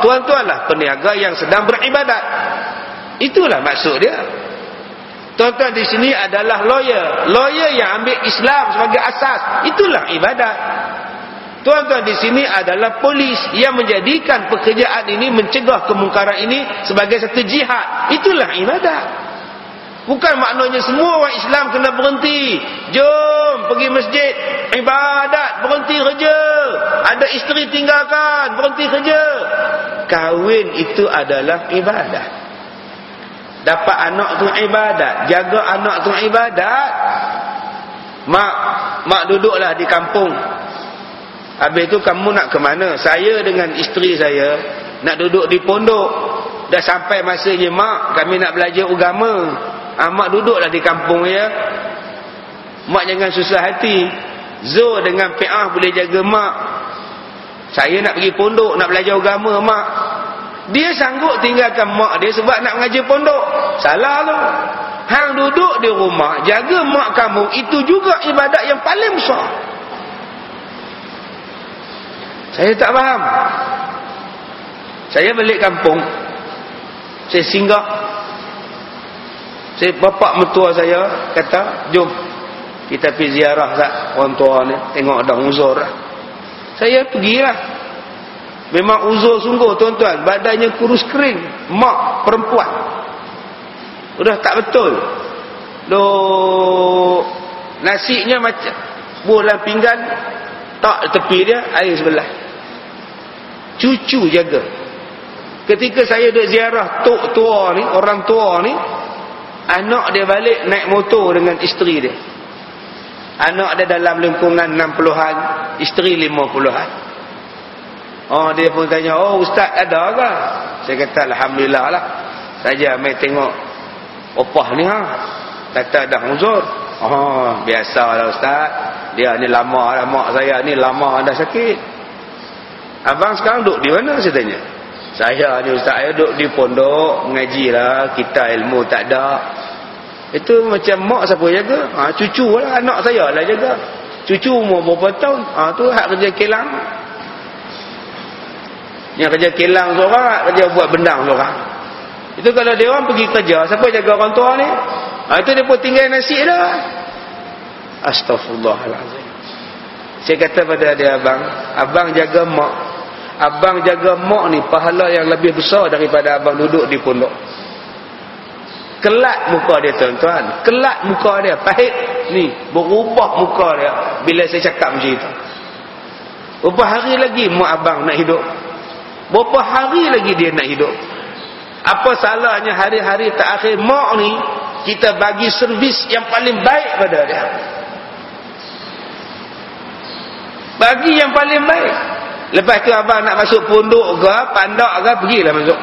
tuan-tuan lah peniaga yang sedang beribadat. Itulah maksud dia. Tuan-tuan di sini adalah lawyer. Lawyer yang ambil Islam sebagai asas. Itulah ibadat. Tuan-tuan di sini adalah polis yang menjadikan pekerjaan ini, mencegah kemungkaran ini sebagai satu jihad. Itulah ibadat. Bukan maknanya semua orang Islam kena berhenti. Jom pergi masjid, ibadat, berhenti kerja. Ada isteri tinggalkan, berhenti kerja. Kahwin itu adalah ibadat. Dapat anak tu ibadat, jaga anak tu ibadat. Mak, mak duduklah di kampung. Habis tu kamu nak ke mana? Saya dengan isteri saya nak duduk di pondok. Dah sampai masanya mak, kami nak belajar agama. Ah, mak duduklah di kampung ya. Mak jangan susah hati. Zul dengan Fi'ah boleh jaga mak. Saya nak pergi pondok, nak belajar agama mak. Dia sanggup tinggalkan mak dia sebab nak mengajar pondok. Salah tu. Hang duduk di rumah, jaga mak kamu, itu juga ibadat yang paling besar. Saya tak faham. Saya balik kampung, saya singgah. Saya, bapak mertua saya kata, jom kita pergi ziarah tak orang tua ni, tengok ada uzur lah. Saya pergilah. Memang uzur sungguh tuan-tuan, badannya kurus kering, mak perempuan, udah tak betul. Loh, nasinya macam bolan pinggan, tak tepi dia, air sebelah. Cucu jaga. Ketika saya duduk ziarah tok tua ni, orang tua ni, anak dia balik naik motor dengan isteri dia. Anak dia dalam lingkungan enam puluhan, isteri lima puluhan. Oh, dia pun tanya, oh ustaz ada ke? Saya kata alhamdulillah lah. Saja mai tengok opah ni ha. Kata dah uzur. Oh, biasalah ustaz. Dia ni lama dah, mak saya ni lama dah sakit. Abang sekarang duduk di mana? Saya tanya. Saya ni ustaz, saya duduk di pondok, mengaji lah, kita ilmu tak ada. Itu macam mak siapa jaga? Ha, cucu lah, anak saya lah jaga. Cucu umur berapa tahun? Ha, tu hak kerja kilang. Yang kerja kilang seorang, hak kerja buat bendang seorang. Itu kalau dia orang pergi kerja, siapa jaga orang tua ni? Ha, itu dia pun tinggal nasi dah. Astaghfirullahaladzim. Saya kata pada dia, abang, abang jaga mak. Abang jaga mak ni pahala yang lebih besar daripada abang duduk di pondok. Kelat muka dia tuan-tuan, kelat muka dia, pahit ni, berubah muka dia bila saya cakap macam itu. Berapa hari lagi mak abang nak hidup? Berapa hari lagi dia nak hidup? Apa salahnya hari-hari terakhir mak ni kita bagi servis yang paling baik pada dia. Bagi yang paling baik. Lepas tu abang nak masuk pondok ke, pandak ke, pergilah masuk.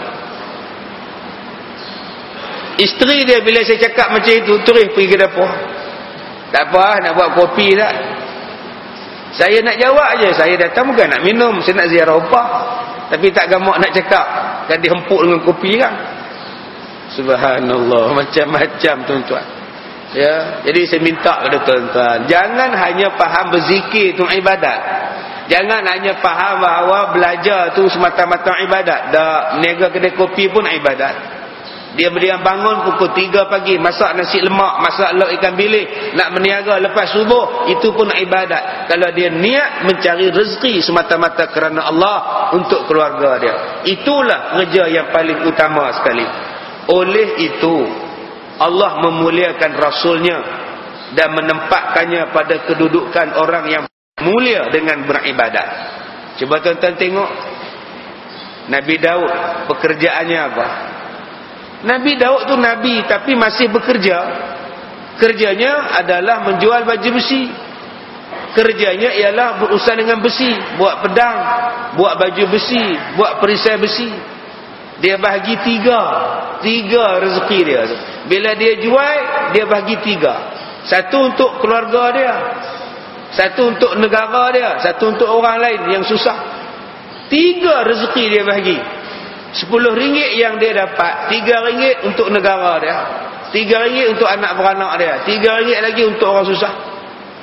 Isteri dia bila saya cakap macam itu, terus pergi ke dapur. Tak apa, nak buat kopi tak? Saya nak jawab je, saya datang bukan nak minum, saya nak ziarah opah. Tapi tak gamak nak cakap, dan dihempuk dengan kopi kan. Subhanallah, macam-macam tuan-tuan. Ya, jadi saya minta kepada tuan-tuan, jangan hanya faham berzikir itu ibadat. Jangan hanya faham bahawa belajar tu semata-mata ibadat. Dah meniaga kedai kopi pun ibadat. Dia dia bangun pukul tiga pagi, masak nasi lemak, masak lauk ikan bilis, nak meniaga lepas subuh, itu pun ibadat. Kalau dia niat mencari rezeki semata-mata kerana Allah untuk keluarga dia, itulah kerja yang paling utama sekali. Oleh itu Allah memuliakan Rasulnya dan menempatkannya pada kedudukan orang yang mulia dengan beribadat. Cuba tuan-tuan tengok Nabi Daud, pekerjaannya apa? Nabi Daud tu Nabi tapi masih bekerja. Kerjanya adalah menjual baju besi. Kerjanya ialah berurusan dengan besi, buat pedang, buat baju besi, buat perisai besi. Dia bahagi tiga Tiga rezeki dia. Bila dia jual, dia bahagi tiga. Satu untuk keluarga dia, satu untuk negara dia, satu untuk orang lain yang susah. Tiga rezeki dia bahagi. Sepuluh ringgit yang dia dapat, tiga ringgit untuk negara dia, tiga ringgit untuk anak beranak dia, tiga ringgit lagi untuk orang susah.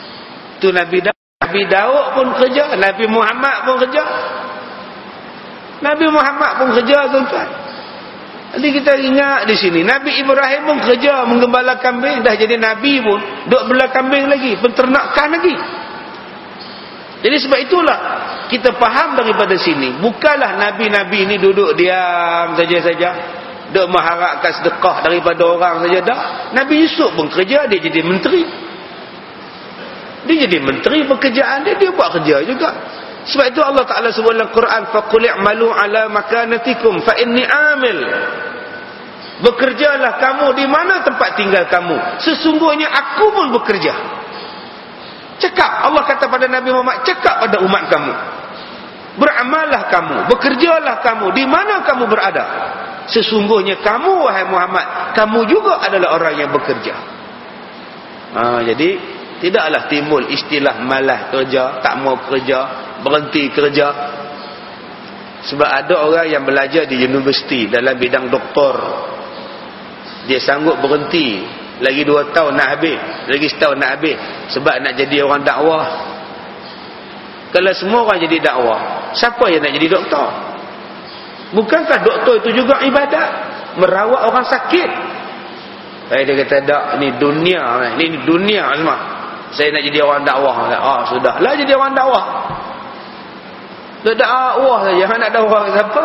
Itu Nabi Daud. Nabi Daud pun kerja, Nabi Muhammad pun kerja. Nabi Muhammad pun kerja, tuan-tuan. Jadi kita ingat di sini, Nabi Ibrahim pun kerja menggembala kambing, dah jadi Nabi pun duk bela kambing lagi, penternakan lagi. Jadi sebab itulah kita faham daripada sini, bukanlah Nabi-Nabi ini duduk diam saja-saja, duk mengharapkan sedekah daripada orang saja. Dah, Nabi Yusuf pun kerja, dia jadi menteri. Dia jadi menteri, pekerjaan dia, dia buat kerja juga. Sebab itu Allah Ta'ala sebut dalam Quran, faqul i'malu ala makanatikum fa inni amil. Bekerjalah kamu di mana tempat tinggal kamu, sesungguhnya aku pun bekerja. Cakap, Allah kata pada Nabi Muhammad, cakap pada umat kamu, beramallah kamu, bekerjalah kamu di mana kamu berada, sesungguhnya kamu wahai Muhammad, kamu juga adalah orang yang bekerja. Ha, jadi tidaklah timbul istilah malas kerja, tak mau kerja, berhenti kerja. Sebab ada orang yang belajar di universiti dalam bidang doktor, dia sanggup berhenti lagi dua tahun nak habis, lagi setahun nak habis, sebab nak jadi orang dakwah. Kalau semua orang jadi dakwah, siapa yang nak jadi doktor? Bukankah doktor itu juga ibadat, merawat orang sakit? Eh, dia kata tak, ni dunia, ni dunia semua. Saya nak jadi orang dakwah. Ah, sudahlah jadi orang dakwah. Nak dakwah saja, jangan nak dakwah ke siapa?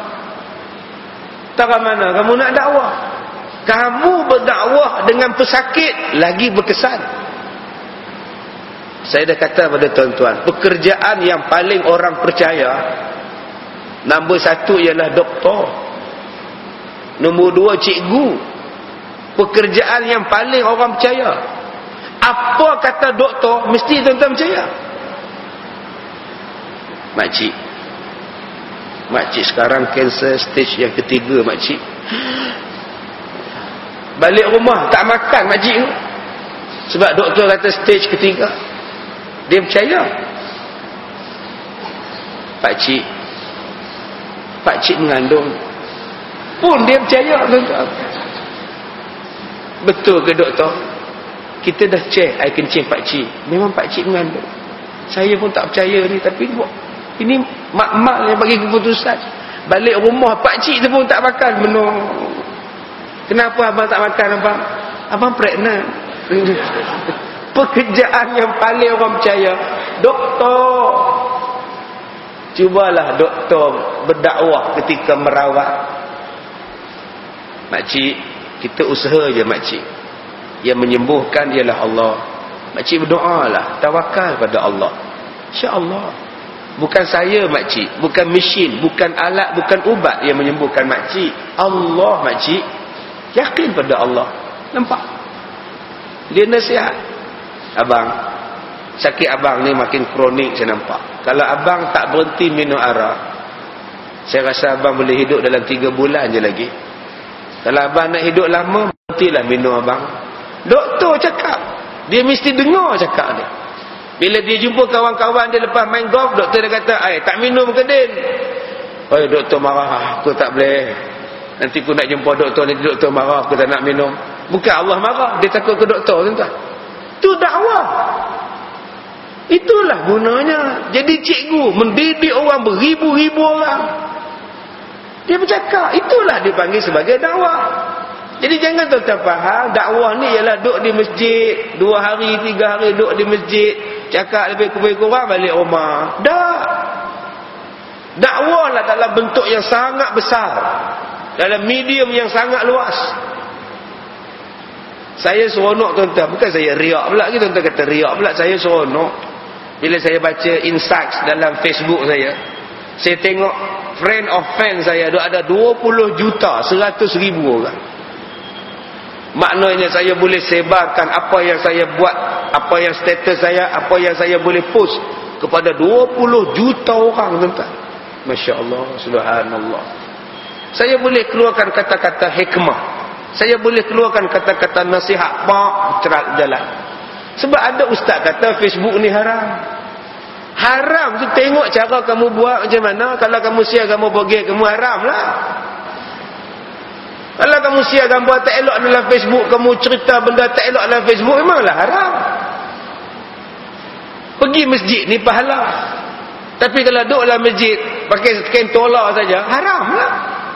Tak mana kamu nak dakwah? Kamu berdakwah dengan pesakit lagi berkesan. Saya dah kata pada tuan-tuan, pekerjaan yang paling orang percaya, nombor satu ialah doktor, nombor dua cikgu. Pekerjaan yang paling orang percaya. Apa kata doktor, mesti tuan-tuan percaya. Makcik, makcik sekarang kanser stage yang ketiga, makcik. Balik rumah tak makan makcik tu, sebab doktor kata stage ketiga. Dia percaya. Pakcik, pakcik mengandung pun dia percaya, tuan-tuan. Betul ke doktor? Kita dah cek air kencing pakcik, memang pakcik mengandung. Saya pun tak percaya ni, tapi ini mak-mak yang bagi keputusan. Balik rumah pakcik tu pun tak makan menu. Kenapa abang tak makan, abang? Abang pregnant. Pekerjaan yang paling orang percaya, doktor. Cubalah doktor berdakwah ketika merawat. Makcik, kita usaha je makcik. Yang menyembuhkan ialah Allah. Makcik berdoalah, tawakal pada Allah. InsyaAllah. Bukan saya makcik, bukan mesin, bukan alat, bukan ubat yang menyembuhkan makcik. Allah makcik. Yakin pada Allah. Nampak? Dia nasihat. Abang, sakit abang ni makin kronik saya nampak. Kalau abang tak berhenti minum arak, saya rasa abang boleh hidup dalam tiga bulan je lagi. Kalau abang nak hidup lama, berhentilah minum abang. Doktor cakap, dia mesti dengar cakap dia. Bila dia jumpa kawan-kawan dia lepas main golf, doktor dia kata, "Ai, tak minum ke Din?" "Oh, doktor marah, aku tak boleh. Nanti aku nak jumpa doktor, nanti doktor marah, aku tak nak minum." Bukan Allah marah, dia takut ke doktor, tuan-tuan. Itu dakwah. Itulah gunanya. Jadi cikgu mendidik orang beribu-ribu orang. Dia bercakap, itulah dipanggil sebagai dakwah. Jadi jangan tuan-tuan faham, dakwah ni ialah duduk di masjid, dua hari, tiga hari duduk di masjid, cakap lebih kurang balik rumah. Tak. Dakwah lah dalam bentuk yang sangat besar, dalam medium yang sangat luas. Saya seronok tuan-tuan, bukan saya riak pula, tuan-tuan kata riak pula, saya seronok bila saya baca insights dalam Facebook saya. Saya tengok friend of friend saya ada dua puluh juta seratus ribu orang. Maknanya saya boleh sebarkan apa yang saya buat, apa yang status saya, apa yang saya boleh post kepada dua puluh juta orang, tuan-tuan. Masya Allah, subhanallah. Saya boleh keluarkan kata-kata hikmah, saya boleh keluarkan kata-kata nasihat, pak cerak jalan. Sebab ada ustaz kata Facebook ni haram. Haram tu tengok cara kamu buat macam mana. Kalau kamu share kamu bogey, kamu haram lah. Kalau kamu share gambar tak elok dalam Facebook, kamu cerita benda tak elok dalam Facebook, memanglah haram. Pergi masjid ni pahala. Tapi kalau duduk dalam masjid pakai kain tola saja, haram lah.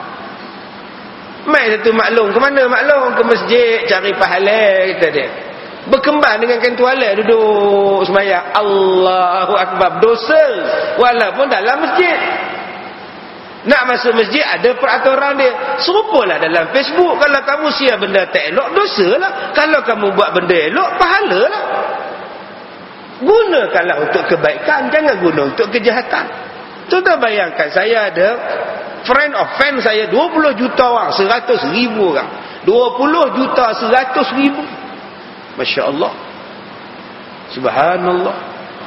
Mai satu maklum, ke mana maklum? Ke masjid cari pahala, kata dia. Berkembang dengan kain tuala, duduk sembahyang, Allahu Akbar, dosa walaupun dalam masjid. Nak masuk masjid ada peraturan dia. Serupalah dalam Facebook, kalau kamu share benda tak elok, dosa lah. Kalau kamu buat benda elok, pahala lah. Gunakanlah untuk kebaikan, jangan guna untuk kejahatan. Contoh bayangkan, saya ada friend of friend saya dua puluh juta orang, seratus ribu orang. dua puluh juta, seratus ribu. Masya Allah. Subhanallah.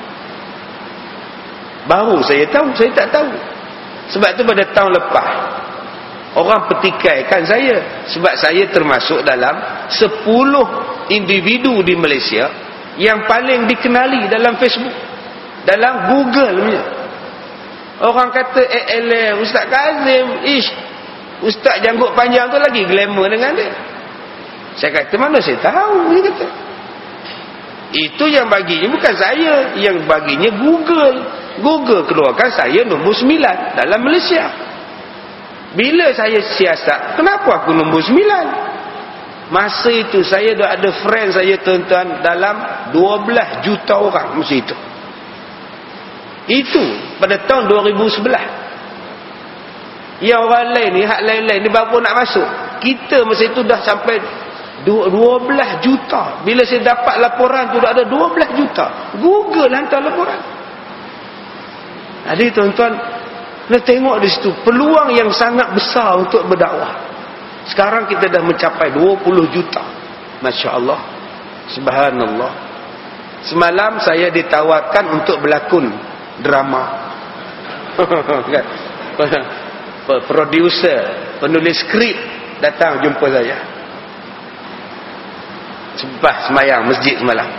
Baru saya tahu, saya tak tahu. Sebab tu pada tahun lepas orang petikaikan saya, sebab saya termasuk dalam sepuluh individu di Malaysia yang paling dikenali dalam Facebook, dalam Google punya. Orang kata eh eh Ustaz Kazim, ish, Ustaz janggut panjang tu lagi glamour dengan dia. Saya kata mana saya tahu, dia kata. Itu yang baginya bukan saya, yang baginya Google. Google keluarkan saya nombor sembilan dalam Malaysia. Bila saya siasat, kenapa aku nombor sembilan? Masa itu saya dah ada friend saya tuan-tuan dalam dua belas juta orang masa itu. Itu pada tahun dua ribu sebelas. Yang orang lain ni, hak lain-lain ni baru nak masuk. Kita masa itu dah sampai dua belas juta. Bila saya dapat laporan tu dah ada dua belas juta. Google hantar laporan. Jadi tuan-tuan, nak tengok di situ peluang yang sangat besar untuk berdakwah. Sekarang kita dah mencapai dua puluh juta. Masya Allah. Subhanallah. Semalam saya ditawarkan untuk berlakon drama. Producer, penulis skrip datang jumpa saya. Selepas semayang masjid semalam.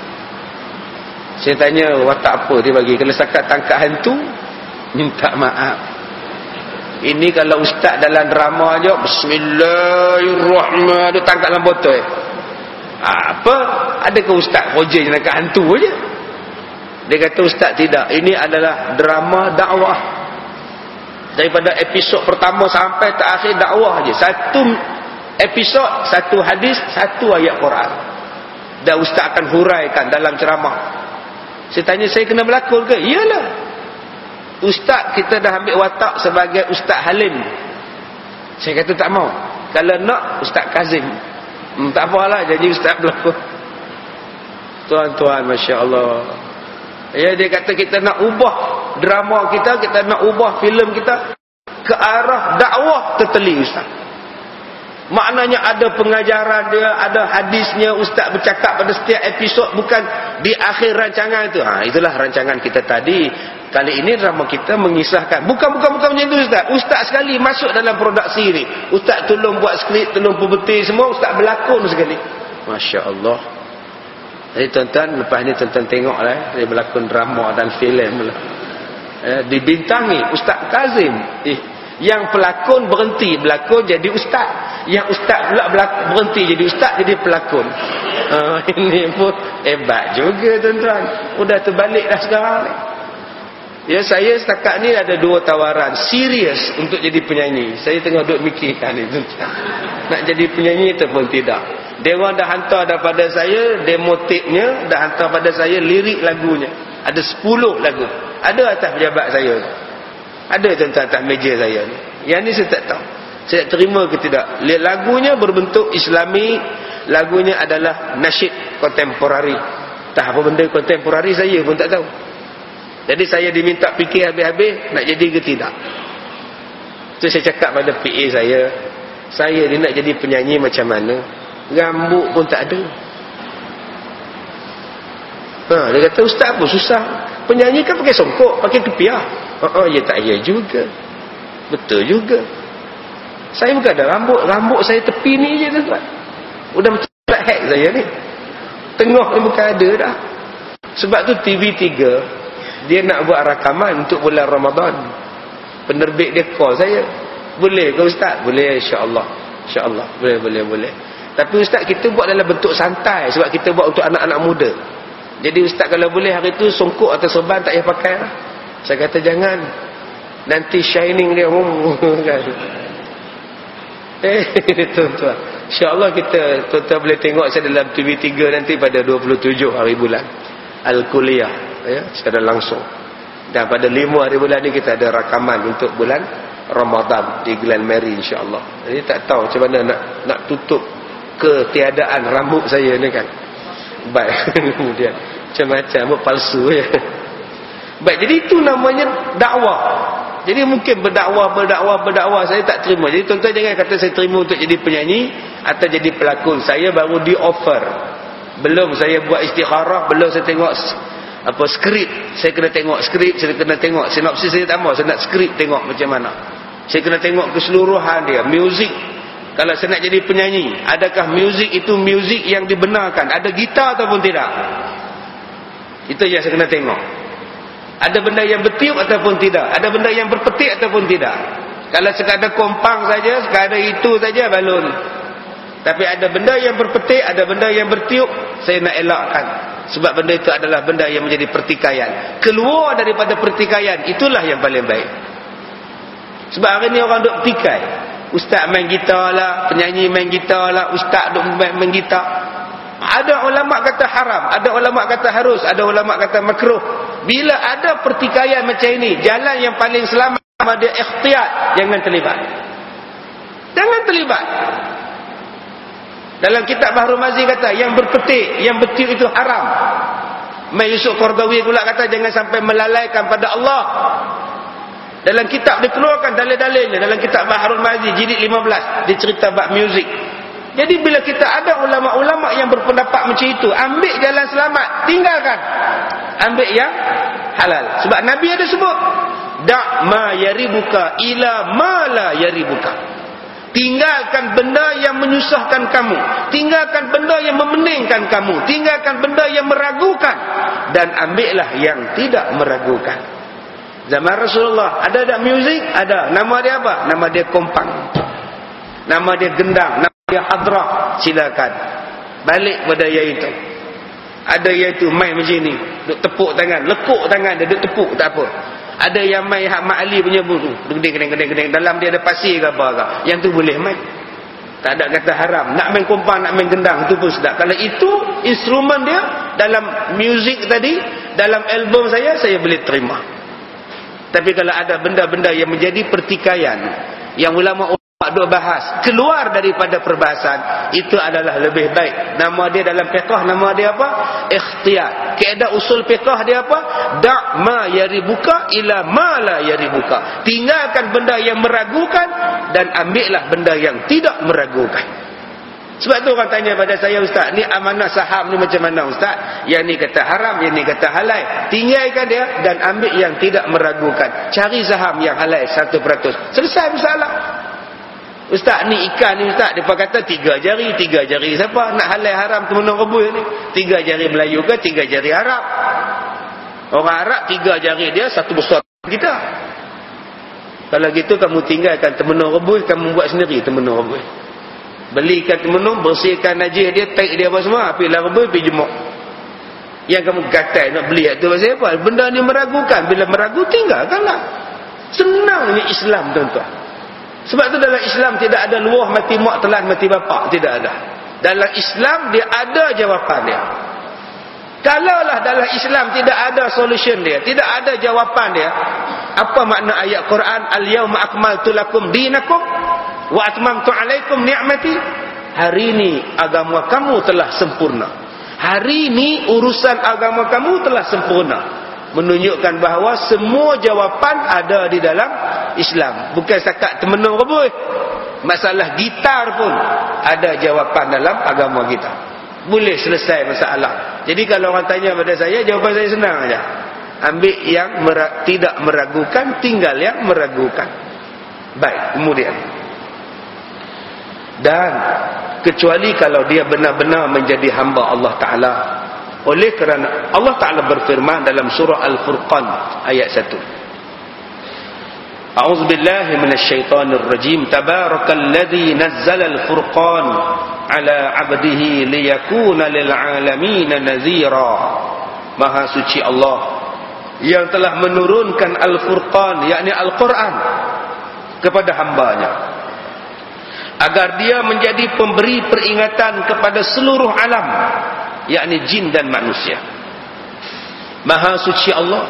Saya tanya watak apa dia bagi. Kalau setakat tangkap hantu, minta maaf. Ini kalau ustaz dalam drama je, Bismillahirrahmanirrahim, tangkap dalam botol. Apa? Adakah ustaz roja je tangkap hantu je? Dia kata ustaz tidak. Ini adalah drama dakwah. Daripada episod pertama sampai terakhir dakwah je. Satu episod, satu hadis, satu ayat Quran. Dan ustaz akan huraikan dalam ceramah. Saya tanya, saya kena berlakon ke? Iyalah. Ustaz kita dah ambil watak sebagai Ustaz Halim. Saya kata tak mau. Kalau nak, Ustaz Kazim. Hmm, tak apalah, jadi Ustaz berlakon. Tuan-tuan, Masya Allah. Ya, dia kata kita nak ubah drama kita, kita nak ubah filem kita ke arah dakwah teteli Ustaz. Maknanya ada pengajaran dia, ada hadisnya, ustaz bercakap pada setiap episod, bukan di akhir rancangan itu. Ha, itulah rancangan kita tadi. Kali ini drama kita mengisahkan. Bukan bukan bukan macam itu ustaz. Ustaz sekali masuk dalam produksi ni. Ustaz tolong buat skrip, tolong pembetul semua, ustaz berlakon sekali. Masya Allah. Jadi tuan-tuan, lepas ni tuan-tuan tengoklah, dia berlakon drama dan filem lah. Eh, dibintangi Ustaz Kazim. Eh, yang pelakon berhenti berlakon jadi ustaz, yang ustaz pula berhenti jadi ustaz jadi pelakon. Uh, ini pun hebat juga tuan-tuan. Udah terbalik dah sekarang ni. Ya, saya setakat ni ada dua tawaran serius untuk jadi penyanyi. Saya tengah duduk mikirkan ni tuan-tuan, nak jadi penyanyi ataupun tidak. Dewan dah hantar daripada saya demo tape-nya, dah hantar pada saya lirik lagunya. Ada sepuluh lagu. Ada atas pejabat saya. Ada tuan-tuan atas meja saya ni. Yang ni saya tak tahu. Saya terima ke tidak. Lagunya berbentuk Islami. Lagunya adalah nasyid kontemporari. Tak apa benda kontemporari saya pun tak tahu. Jadi saya diminta fikir habis-habis nak jadi ke tidak. So saya cakap pada P A saya, saya ni nak jadi penyanyi macam mana? Rambut pun tak ada. Ha, dia kata ustaz pun susah. Penyanyi kan pakai songkok, pakai kepiah. Oh, oh ya tak ya juga. Betul juga. Saya bukan ada rambut, rambut saya tepi ni je tuan. Udah macam hack saya ni. Tengah ni bukan ada dah. Sebab tu T V tiga dia nak buat rakaman untuk bulan Ramadan. Penerbit dia call saya. Boleh ke ustaz? Boleh, insya-Allah. Insya-Allah. Boleh, boleh, boleh. Tapi ustaz kita buat dalam bentuk santai sebab kita buat untuk anak-anak muda. Jadi ustaz kalau boleh hari tu songkok atau serban tak payah pakai lah. Saya kata jangan, nanti shining dia kan. Eh tuan-tuan, insya-Allah kita tuan-tuan boleh tengok saya dalam T V tiga nanti pada dua puluh tujuh hari bulan Al-Kuliah ya, secara langsung. Dan pada lima hari bulan ni kita ada rakaman untuk bulan Ramadan di Glen Mary insya-Allah. Jadi tak tahu macam mana nak nak tutup ketiadaan rambut saya ni kan. Baik. Kemudian macam-macam rambut palsu ya. Baik, jadi itu namanya dakwah. Jadi mungkin berdakwah, berdakwah, berdakwah saya tak terima. Jadi tuan-tuan jangan kata saya terima untuk jadi penyanyi atau jadi pelakon. Saya baru di offer. Belum saya buat istikharah, belum saya tengok apa skrip. Saya kena tengok skrip, saya kena tengok sinopsis, saya tak mahu, saya nak skrip tengok macam mana. Saya kena tengok keseluruhan dia, muzik. Kalau saya nak jadi penyanyi, adakah muzik itu muzik yang dibenarkan? Ada gitar ataupun tidak? Itu yang saya kena tengok. Ada benda yang bertiup ataupun tidak? Ada benda yang berpetik ataupun tidak? Kalau sekadar kompang saja, sekadar itu saja balun. Tapi ada benda yang berpetik, ada benda yang bertiup, saya nak elakkan. Sebab benda itu adalah benda yang menjadi pertikaian. Keluar daripada pertikaian, itulah yang paling baik. Sebab hari ni orang duk pertikai. Ustaz main gitar lah, penyanyi main gitar lah, ustaz duk main, main gitar. Ada ulama kata haram, ada ulama kata harus, ada ulama kata makruh. Bila ada pertikaian macam ini, jalan yang paling selamat dia ikhtiyat, jangan terlibat. Jangan terlibat. Dalam kitab Bahrul Mazi kata yang berpetik, yang bertiup itu haram. Mai Yusuf Qardawi pula kata jangan sampai melalaikan pada Allah. Dalam kitab dikeluarkan dalil-dalilnya, dalam kitab Bahrul Mazi jilid lima belas dia cerita bab muzik. Jadi bila kita ada ulama-ulama yang berpendapat macam itu, ambil jalan selamat, tinggalkan. Ambil yang halal. Sebab Nabi ada sebut, da' ma yaribuka ila ma la yaribuka. Tinggalkan benda yang menyusahkan kamu, tinggalkan benda yang memeningkan kamu, tinggalkan benda yang meragukan, dan ambillah yang tidak meragukan. Zaman Rasulullah ada tak muzik? Ada. Nama dia apa? Nama dia kompang, nama dia gendang, nama dia hadrah. Silakan balik pada yang itu. Ada yang itu main macam ni, duk tepuk tangan, lekuk tangan dia, duk tepuk, tak apa. Ada yang main hak Mak Ali punya buku, gedeng-gedeng-gedeng, dalam dia ada pasir ke apa ke, yang tu boleh main. Tak ada kata haram. Nak main kompang, nak main gendang, itu pun sedap. Kalau itu instrumen dia dalam muzik tadi, dalam album saya, saya boleh terima. Tapi kalau ada benda-benda yang menjadi pertikaian, yang ulama duk bahas, keluar daripada perbahasan, itu adalah lebih baik. Nama dia dalam fiqh, nama dia apa? Ikhtiyar. Kaedah usul fiqh dia apa? Da' ma yaribuka ila ma la yaribuka. Tinggalkan benda yang meragukan dan ambillah benda yang tidak meragukan. Sebab tu orang tanya pada saya, ustaz, ni amanah saham ni macam mana ustaz? Yang ni kata haram, yang ni kata halal. Tinggalkan dia dan ambil yang tidak meragukan. Cari saham yang halal satu peratus. Selesai masalah. Ustaz ni ikan ni ustaz, dia kata tiga jari, tiga jari siapa? Nak halal haram temenung rebus ni. Tiga jari Melayu ke tiga jari Arab? Orang Arab tiga jari dia satu besar kita. Kalau gitu kamu tinggalkan temenung rebus, kamu buat sendiri temenung rebus. Belikan temenung, bersihkan najis dia, taik dia apa semua, pilih rebus, pergi jemuk. Yang kamu gatal nak beli tu pasal apa? Benda ni meragukan. Bila meragu, tinggalkanlah. Senangnya Islam tuan-tuan. Sebab tu dalam Islam tidak ada luah mati mak telan mati bapak, tidak ada. Dalam Islam dia ada jawapan dia. Kalaulah dalam Islam tidak ada solution dia, tidak ada jawapan dia, apa makna ayat Quran al-yauma akmaltu lakum dinakum wa atmamtu alaikum ni'mati? Hari ini agama kamu telah sempurna. Hari ini urusan agama kamu telah sempurna. Menunjukkan bahawa semua jawapan ada di dalam Islam. Bukan setakat temenung rebus. Masalah gitar pun ada jawapan dalam agama kita. Boleh selesai masalah. Jadi kalau orang tanya pada saya, jawapan saya senang saja. Ambil yang mer- tidak meragukan, tinggal yang meragukan. Baik, kemudian. Dan kecuali kalau dia benar-benar menjadi hamba Allah Ta'ala. Oleh kerana Allah Ta'ala berfirman dalam surah Al-Furqan ayat satu. A'udzubillahi minasyaitonir rajim. Tabarakalladzi nazzala al-furqan ala 'abdihi liyakuna lil 'alamin nazira. Maha suci Allah yang telah menurunkan Al-Furqan, yakni Al-Quran, kepada hambanya, agar dia menjadi pemberi peringatan kepada seluruh alam, yakni jin dan manusia. Maha suci Allah,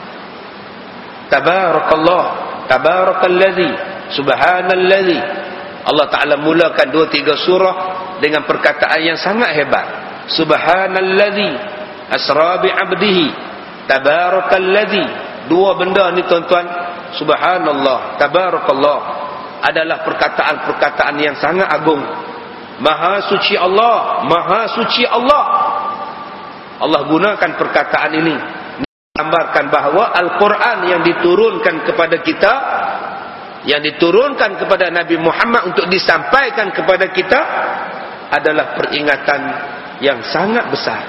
Tabarakallah, Tabarakalladzi, Subhanalladzi. Allah Ta'ala mulakan dua tiga surah dengan perkataan yang sangat hebat. Subhanalladzi asra bi 'abdihi, Tabarakalladzi. Dua benda ni tuan-tuan, subhanallah, tabarakallah, adalah perkataan-perkataan yang sangat agung. Maha suci Allah, maha suci Allah. Allah gunakan perkataan ini menggambarkan bahawa Al-Quran yang diturunkan kepada kita, yang diturunkan kepada Nabi Muhammad untuk disampaikan kepada kita, adalah peringatan yang sangat besar.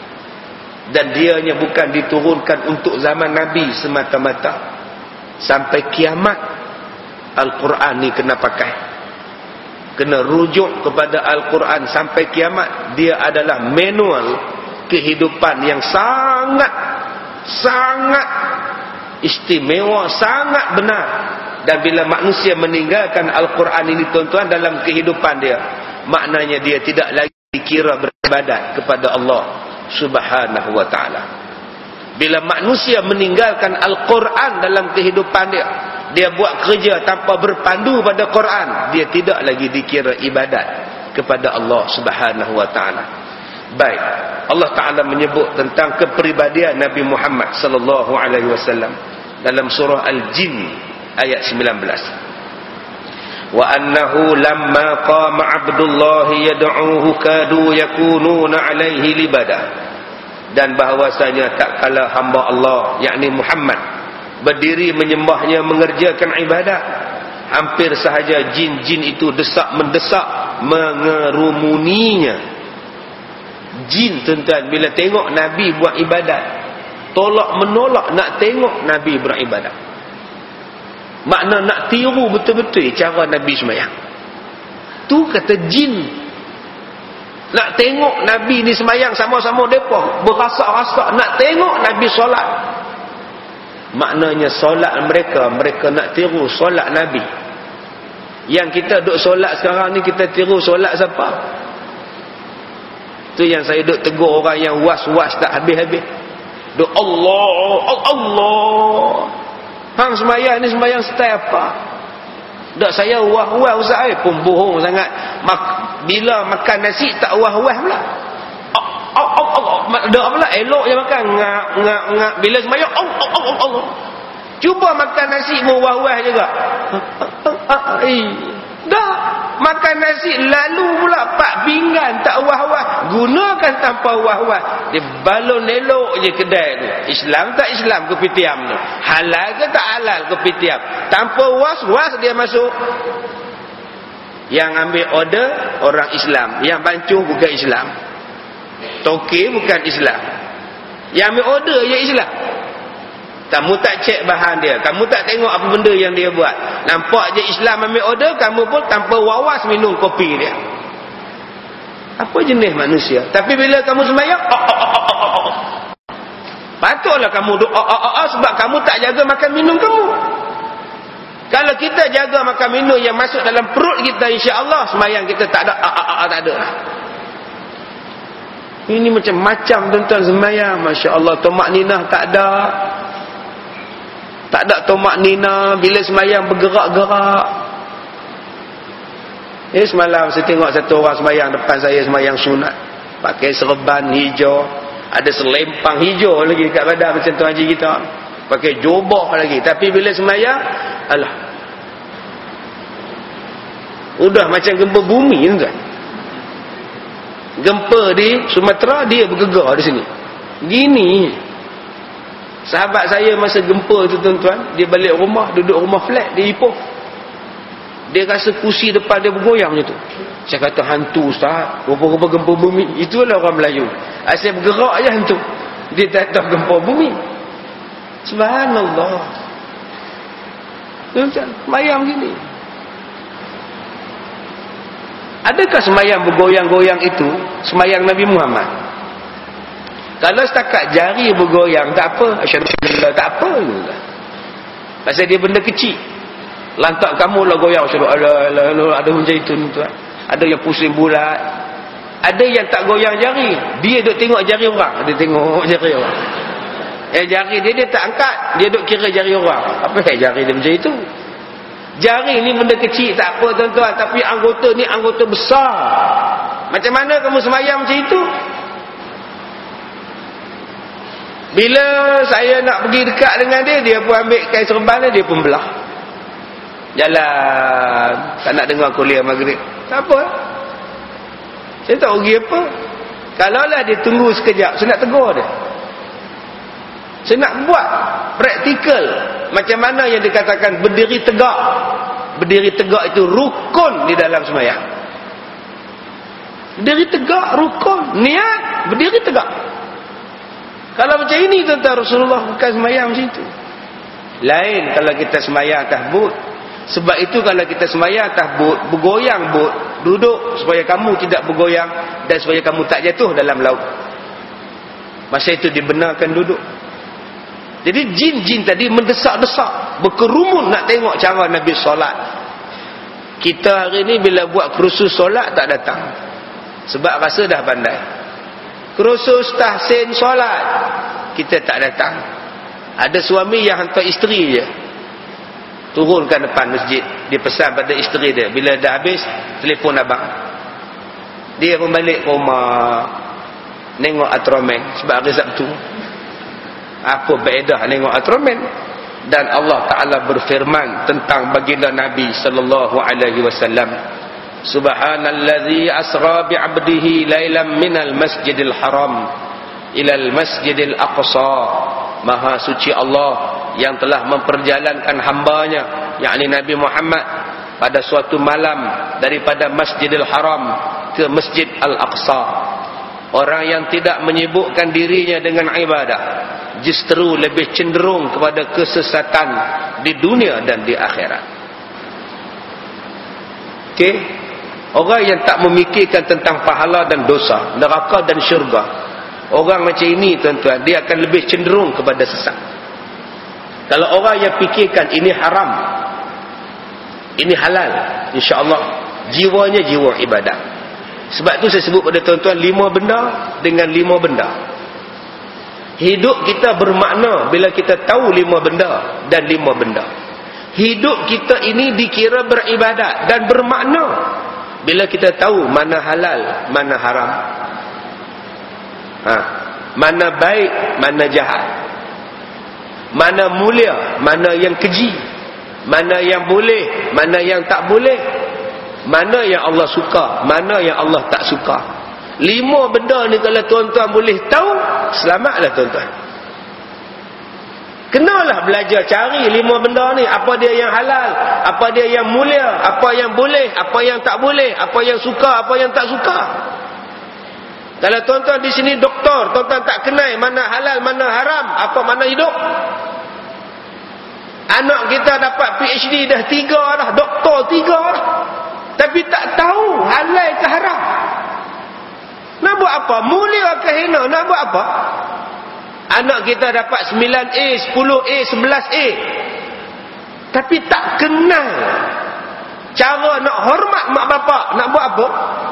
Dan dianya bukan diturunkan untuk zaman Nabi semata-mata. Sampai kiamat Al-Quran ni kena pakai, kena rujuk kepada Al-Quran sampai kiamat. Dia adalah manual kehidupan yang sangat sangat istimewa, sangat benar. Dan bila manusia meninggalkan Al-Quran ini tuan-tuan dalam kehidupan dia, maknanya dia tidak lagi dikira beribadat kepada Allah Subhanahu wa ta'ala. Bila manusia meninggalkan Al-Quran dalam kehidupan dia, dia buat kerja tanpa berpandu pada Quran, dia tidak lagi dikira ibadat kepada Allah Subhanahu wa ta'ala. Baik, Allah Ta'ala menyebut tentang kepribadian Nabi Muhammad sallallahu alaihi wasallam dalam surah Al-Jin ayat sembilan belas. Wa annahu lamma qama Abdullah yad'uhu kadu yakununa alaihi libada. Dan bahawasanya tak kala hamba Allah, yakni Muhammad, berdiri menyembahnya, mengerjakan ibadat, hampir sahaja jin-jin itu desak mendesak mengerumuninya. Jin tuan-tuan bila tengok Nabi buat ibadat, tolak menolak nak tengok Nabi beribadat. Makna nak tiru betul-betul cara Nabi sembahyang. Tu kata jin. Nak tengok Nabi ni sembahyang sama-sama mereka berasa-rasa nak tengok Nabi solat. Maknanya solat mereka, mereka nak tiru solat Nabi. Yang kita duk solat sekarang ni, kita tiru solat siapa? Tu yang saya duk tegur orang yang was-was tak habis-habis. Duk Allah, Allah. Hang sembahyang ni sembahyang style apa? Dak saya wah-wah ustaz ai pun bohong sangat. Mak, bila makan nasi tak wah-wah pula. Oh oh oh, dak pula elok je makan ngak ngak ngak bila sembahyang Allah Allah Allah. Cuba makan nasi mu wah-wah juga. Eh, dah makan nasi lalu pula pak pinggan tak wah-wah, gunakan tanpa wah-wah. Dia balon elok je kedai tu. Islam tak Islam kopitiam tu. Halal ke tak halal kopitiam. Tanpa was-was dia masuk. Yang ambil order orang Islam, yang bancuh bukan Islam. Tokek bukan Islam. Yang ambil order je Islam. Kamu tak cek bahan dia, kamu tak tengok apa benda yang dia buat. Nampak je Islam ambil order, kamu pun tanpa wawas minum kopi dia. Apa jenis manusia? Tapi bila kamu sembahyang, oh, oh, oh, oh, oh. Patutlah kamu doa oh, oh, oh, sebab kamu tak jaga makan minum kamu. Kalau kita jaga makan minum yang masuk dalam perut kita, insya-Allah sembahyang kita tak ada oh, oh, oh, tak ada. Ini macam-macam tuan-tuan sembahyang, masya-Allah, tomak ninah tak ada. Tak ada tomak nina bila sembahyang bergerak-gerak. Eh semalam saya tengok satu orang sembahyang depan saya, sembahyang sunat, pakai serban hijau, ada selempang hijau lagi kat badan macam tuan haji kita, pakai jubah lagi. Tapi bila sembahyang, alah, udah macam gempa bumi tuan. Gempa di Sumatera dia bergegar di sini. Gini. Sahabat saya masa gempa tu tuan-tuan, dia balik rumah, duduk rumah flat, dia ipoh. Dia rasa kursi depan dia bergoyang macam tu. Saya kata hantu ustaz, rupa-rupa gempa bumi. Itulah orang Melayu. Asyik bergerak je hantu. Dia tak tahu gempa bumi. Subhanallah. Tuan-tuan, sembahyang gini. Adakah sembahyang bergoyang-goyang itu sembahyang Nabi Muhammad? Kalau setakat jari bergoyang, tak apa. Asyhadu an la ilaha illallah, tak apa. Pasal dia benda kecil. Lantak kamu lah goyang. Asyhadu an la ilaha illallah, ada macam itu tuan. Ada yang pusing bulat. Ada yang tak goyang jari. Dia duk tengok jari orang. Dia tengok jari orang. Eh jari dia dia tak angkat. Dia duk kira jari orang. Apa yang jari dia macam itu? Jari ni benda kecil tak apa tuan-tuan. Tapi anggota ni anggota besar. Macam mana kamu semayang macam itu? Bila saya nak pergi dekat dengan dia, dia pun ambil kain serban dia, dia pun belah. Jalan. Tak nak dengar kuliah maghrib. Tak apa. Saya tak rugi apa. Kalaulah dia tunggu sekejap, saya nak tegur dia. Saya nak buat praktikal. Macam mana yang dikatakan berdiri tegak. Berdiri tegak itu rukun di dalam sembahyang. Berdiri tegak, rukun. Niat, berdiri tegak. Kalau macam ini tuan-tuan, Rasulullah bukan sembahyang macam itu. Lain kalau kita sembahyang atas but. Sebab itu kalau kita sembahyang atas but, bergoyang but, duduk supaya kamu tidak bergoyang dan supaya kamu tak jatuh dalam laut. Masa itu dibenarkan duduk. Jadi jin-jin tadi mendesak-desak, berkerumun nak tengok cara Nabi solat. Kita hari ni bila buat kursus solat tak datang. Sebab rasa dah pandai. Kursus tahsin solat kita tak datang. Ada suami yang hantar isteri je. Turunkan depan masjid. Dia pesan pada isteri dia. Bila dah habis, telefon abang. Dia pun balik ke rumah. Nengok Ultraman. Sebab hari Sabtu. Apa beedah nengok Ultraman. Dan Allah Ta'ala berfirman tentang baginda Nabi sallallahu alaihi wasallam. Subhanallazi asra bi'abdihi lailam minal masjidil haram ilal masjidil aqsa. Maha suci Allah yang telah memperjalankan hambanya, yakni Nabi Muhammad, pada suatu malam daripada Masjidil Haram ke Masjid Al-Aqsa. Orang yang tidak menyibukkan dirinya dengan ibadah justru lebih cenderung kepada kesesatan di dunia dan di akhirat. Okey, orang yang tak memikirkan tentang pahala dan dosa, neraka dan syurga, orang macam ini tuan-tuan, dia akan lebih cenderung kepada sesat. Kalau orang yang fikirkan ini haram, ini halal, insya-Allah jiwanya jiwa ibadah. Sebab tu saya sebut pada tuan-tuan lima benda dengan lima benda. Hidup kita bermakna bila kita tahu lima benda dan lima benda. Hidup kita ini dikira beribadat dan bermakna bila kita tahu mana halal, mana haram. Ha, mana baik, mana jahat. Mana mulia, mana yang keji. Mana yang boleh, mana yang tak boleh. Mana yang Allah suka, mana yang Allah tak suka. Lima benda ni kalau tuan-tuan boleh tahu, selamatlah tuan-tuan. Kenalah belajar cari lima benda ni. Apa dia yang halal, apa dia yang mulia, apa yang boleh, apa yang tak boleh, apa yang suka, apa yang tak suka. Kalau tuan-tuan di sini doktor, tuan-tuan tak kenal mana halal, mana haram, apa mana hidup. Anak kita dapat P H D dah tiga dah, doktor tiga dah. Tapi tak tahu halal ke haram. Nak buat apa? Mulia ke hina? Nak buat apa? Anak kita dapat sembilan A, sepuluh A, sebelas A. Tapi tak kenal cara nak hormat mak bapak. Nak buat apa?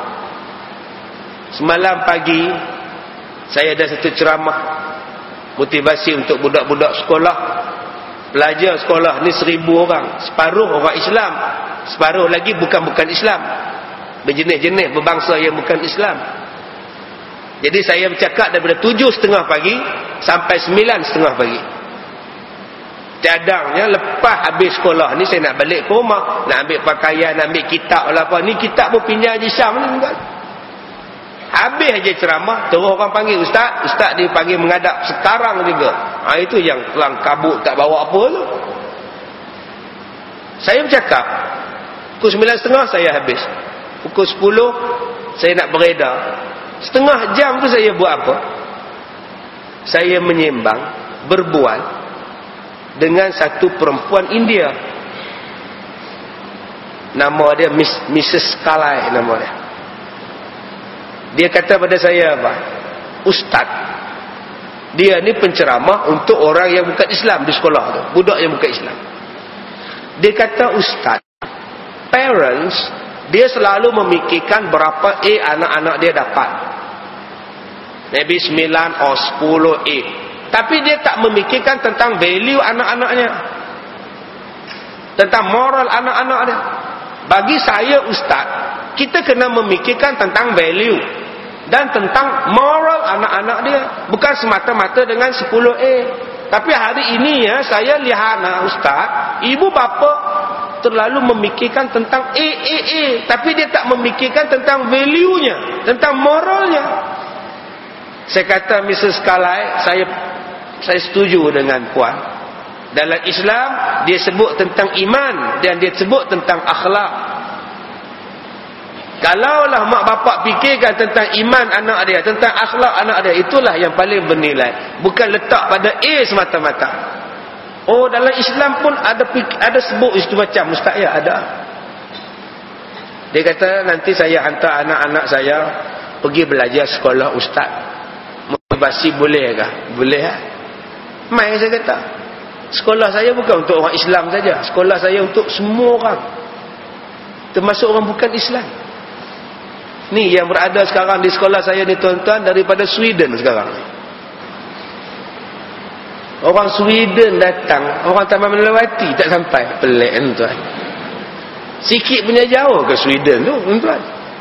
Semalam pagi saya ada satu ceramah motivasi untuk budak-budak sekolah. Pelajar sekolah ni seribu orang. Separuh orang Islam, separuh lagi bukan-bukan Islam. Berjenis-jenis, berbangsa yang bukan Islam. Jadi saya bercakap daripada tujuh setengah pagi sampai sembilan setengah pagi. Cadangnya lepas habis sekolah ni saya nak balik ke rumah, nak ambil pakaian, nak ambil kitab lah apa. Ni kitab pun pinjam Haji Syam ni tuan. Habis aja ceramah, terus orang panggil ustaz, ustaz dia panggil menghadap sekarang juga. Ha, itu yang kelang kabut tak bawa apa tu. Saya bercakap pukul sembilan setengah saya habis. Pukul sepuluh saya nak beredar. Setengah jam tu saya buat apa? Saya menyembang, berbual dengan satu perempuan India. Nama dia Miss, Missus Kalai nama dia. Dia kata pada saya apa? Ustaz, Dia ni penceramah untuk orang yang bukan Islam di sekolah tu, budak yang bukan Islam. Dia kata, ustaz, parents dia selalu memikirkan berapa A anak-anak dia dapat, maybe sembilan atau sepuluh A, tapi dia tak memikirkan tentang value anak-anaknya, tentang moral anak-anak dia. Bagi saya, ustaz, kita kena memikirkan tentang value dan tentang moral anak-anak dia, bukan semata-mata dengan sepuluh A. Tapi hari ini ya, saya lihat nah, ustaz, ibu bapa terlalu memikirkan tentang A, A, A, tapi dia tak memikirkan tentang value-nya, tentang moralnya. Saya kata, Missus Kalai, saya saya setuju dengan puan. Dalam Islam dia sebut tentang iman dan dia sebut tentang akhlak. Kalaulah mak bapak fikirkan tentang iman anak dia, tentang akhlak anak dia, itulah yang paling bernilai, bukan letak pada A semata-mata. Oh, dalam Islam pun ada ada sebut itu macam ustaz ya, ada. Dia kata, nanti saya hantar anak-anak saya pergi belajar sekolah ustaz. Motivasi boleh kah? Boleh ah. Mai saya kata, sekolah saya bukan untuk orang Islam saja. Sekolah saya untuk semua orang, termasuk orang bukan Islam. Ni yang berada sekarang di sekolah saya ni tuan-tuan, daripada Sweden sekarang. Orang Sweden datang, orang Taman Melawati tak sampai. Pelik kan tuan. Sikit punya jauh ke Sweden tu tuan-tuan.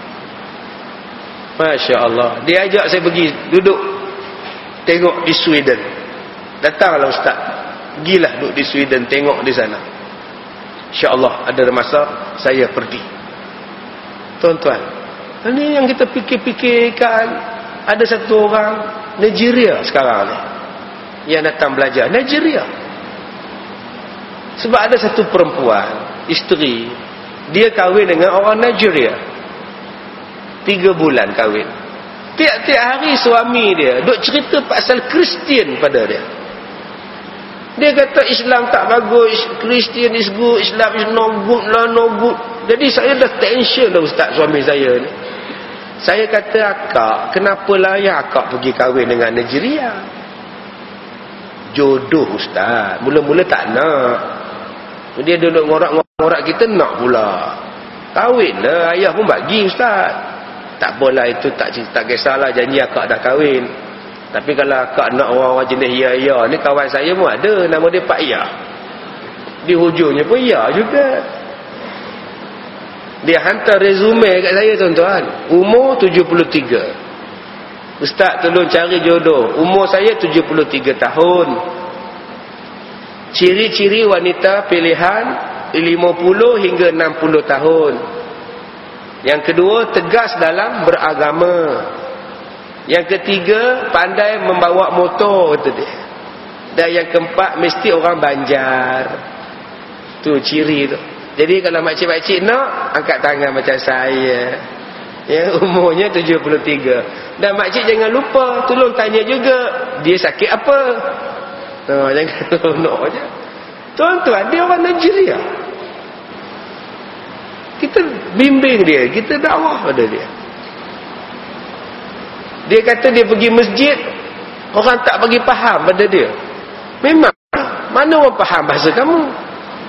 Masya Allah. Dia ajak saya pergi duduk tengok di Sweden. Datanglah ustaz, pergilah duduk di Sweden, tengok di sana. InsyaAllah ada masa saya pergi. Tuan-tuan, ini yang kita fikir-fikirkan. Ada satu orang Nigeria sekarang ni yang datang belajar, Nigeria. Sebab ada satu perempuan, isteri, dia kahwin dengan orang Nigeria. Tiga bulan kahwin. Tiap-tiap hari suami dia duk cerita pasal Kristian pada dia. Dia kata Islam tak bagus, Kristian is good, Islam is no good lah, no good. Jadi saya dah tension dah ustaz suami saya ni. Saya kata, akak, kenapa lah ya akak pergi kahwin dengan Nigeria? Jodoh ustaz. Mula-mula tak nak. Dia duduk ngorak-ngorak kita nak pula. Kahwin lah, ayah pun bagi ustaz. Tak apalah itu, tak tak kisahlah, janji akak dah kahwin. Tapi kalau akak nak orang-orang jenis ya-ya ni, kawan saya pun ada, nama dia Pak Ya. Di hujungnya pun ya juga. Dia hantar resume kat saya tuan-tuan. Umur tujuh puluh tiga. Ustaz tolong cari jodoh. Umur saya tujuh puluh tiga tahun. Ciri-ciri wanita pilihan lima puluh hingga enam puluh tahun. Yang kedua, tegas dalam beragama. Yang ketiga, pandai membawa motor, kata dia. Dan yang keempat, mesti orang Banjar. Tu ciri tu. Jadi kalau makcik-makcik nak, angkat tangan macam saya. Ya, umurnya tujuh puluh tiga. Dan makcik jangan lupa, tolong tanya juga, dia sakit apa? No, jangan no je. Tuan-tuan, dia orang Nigeria. Kita bimbing dia, kita dakwah pada dia. Dia kata dia pergi masjid, orang tak bagi faham pada dia. Memang, mana orang faham bahasa kamu?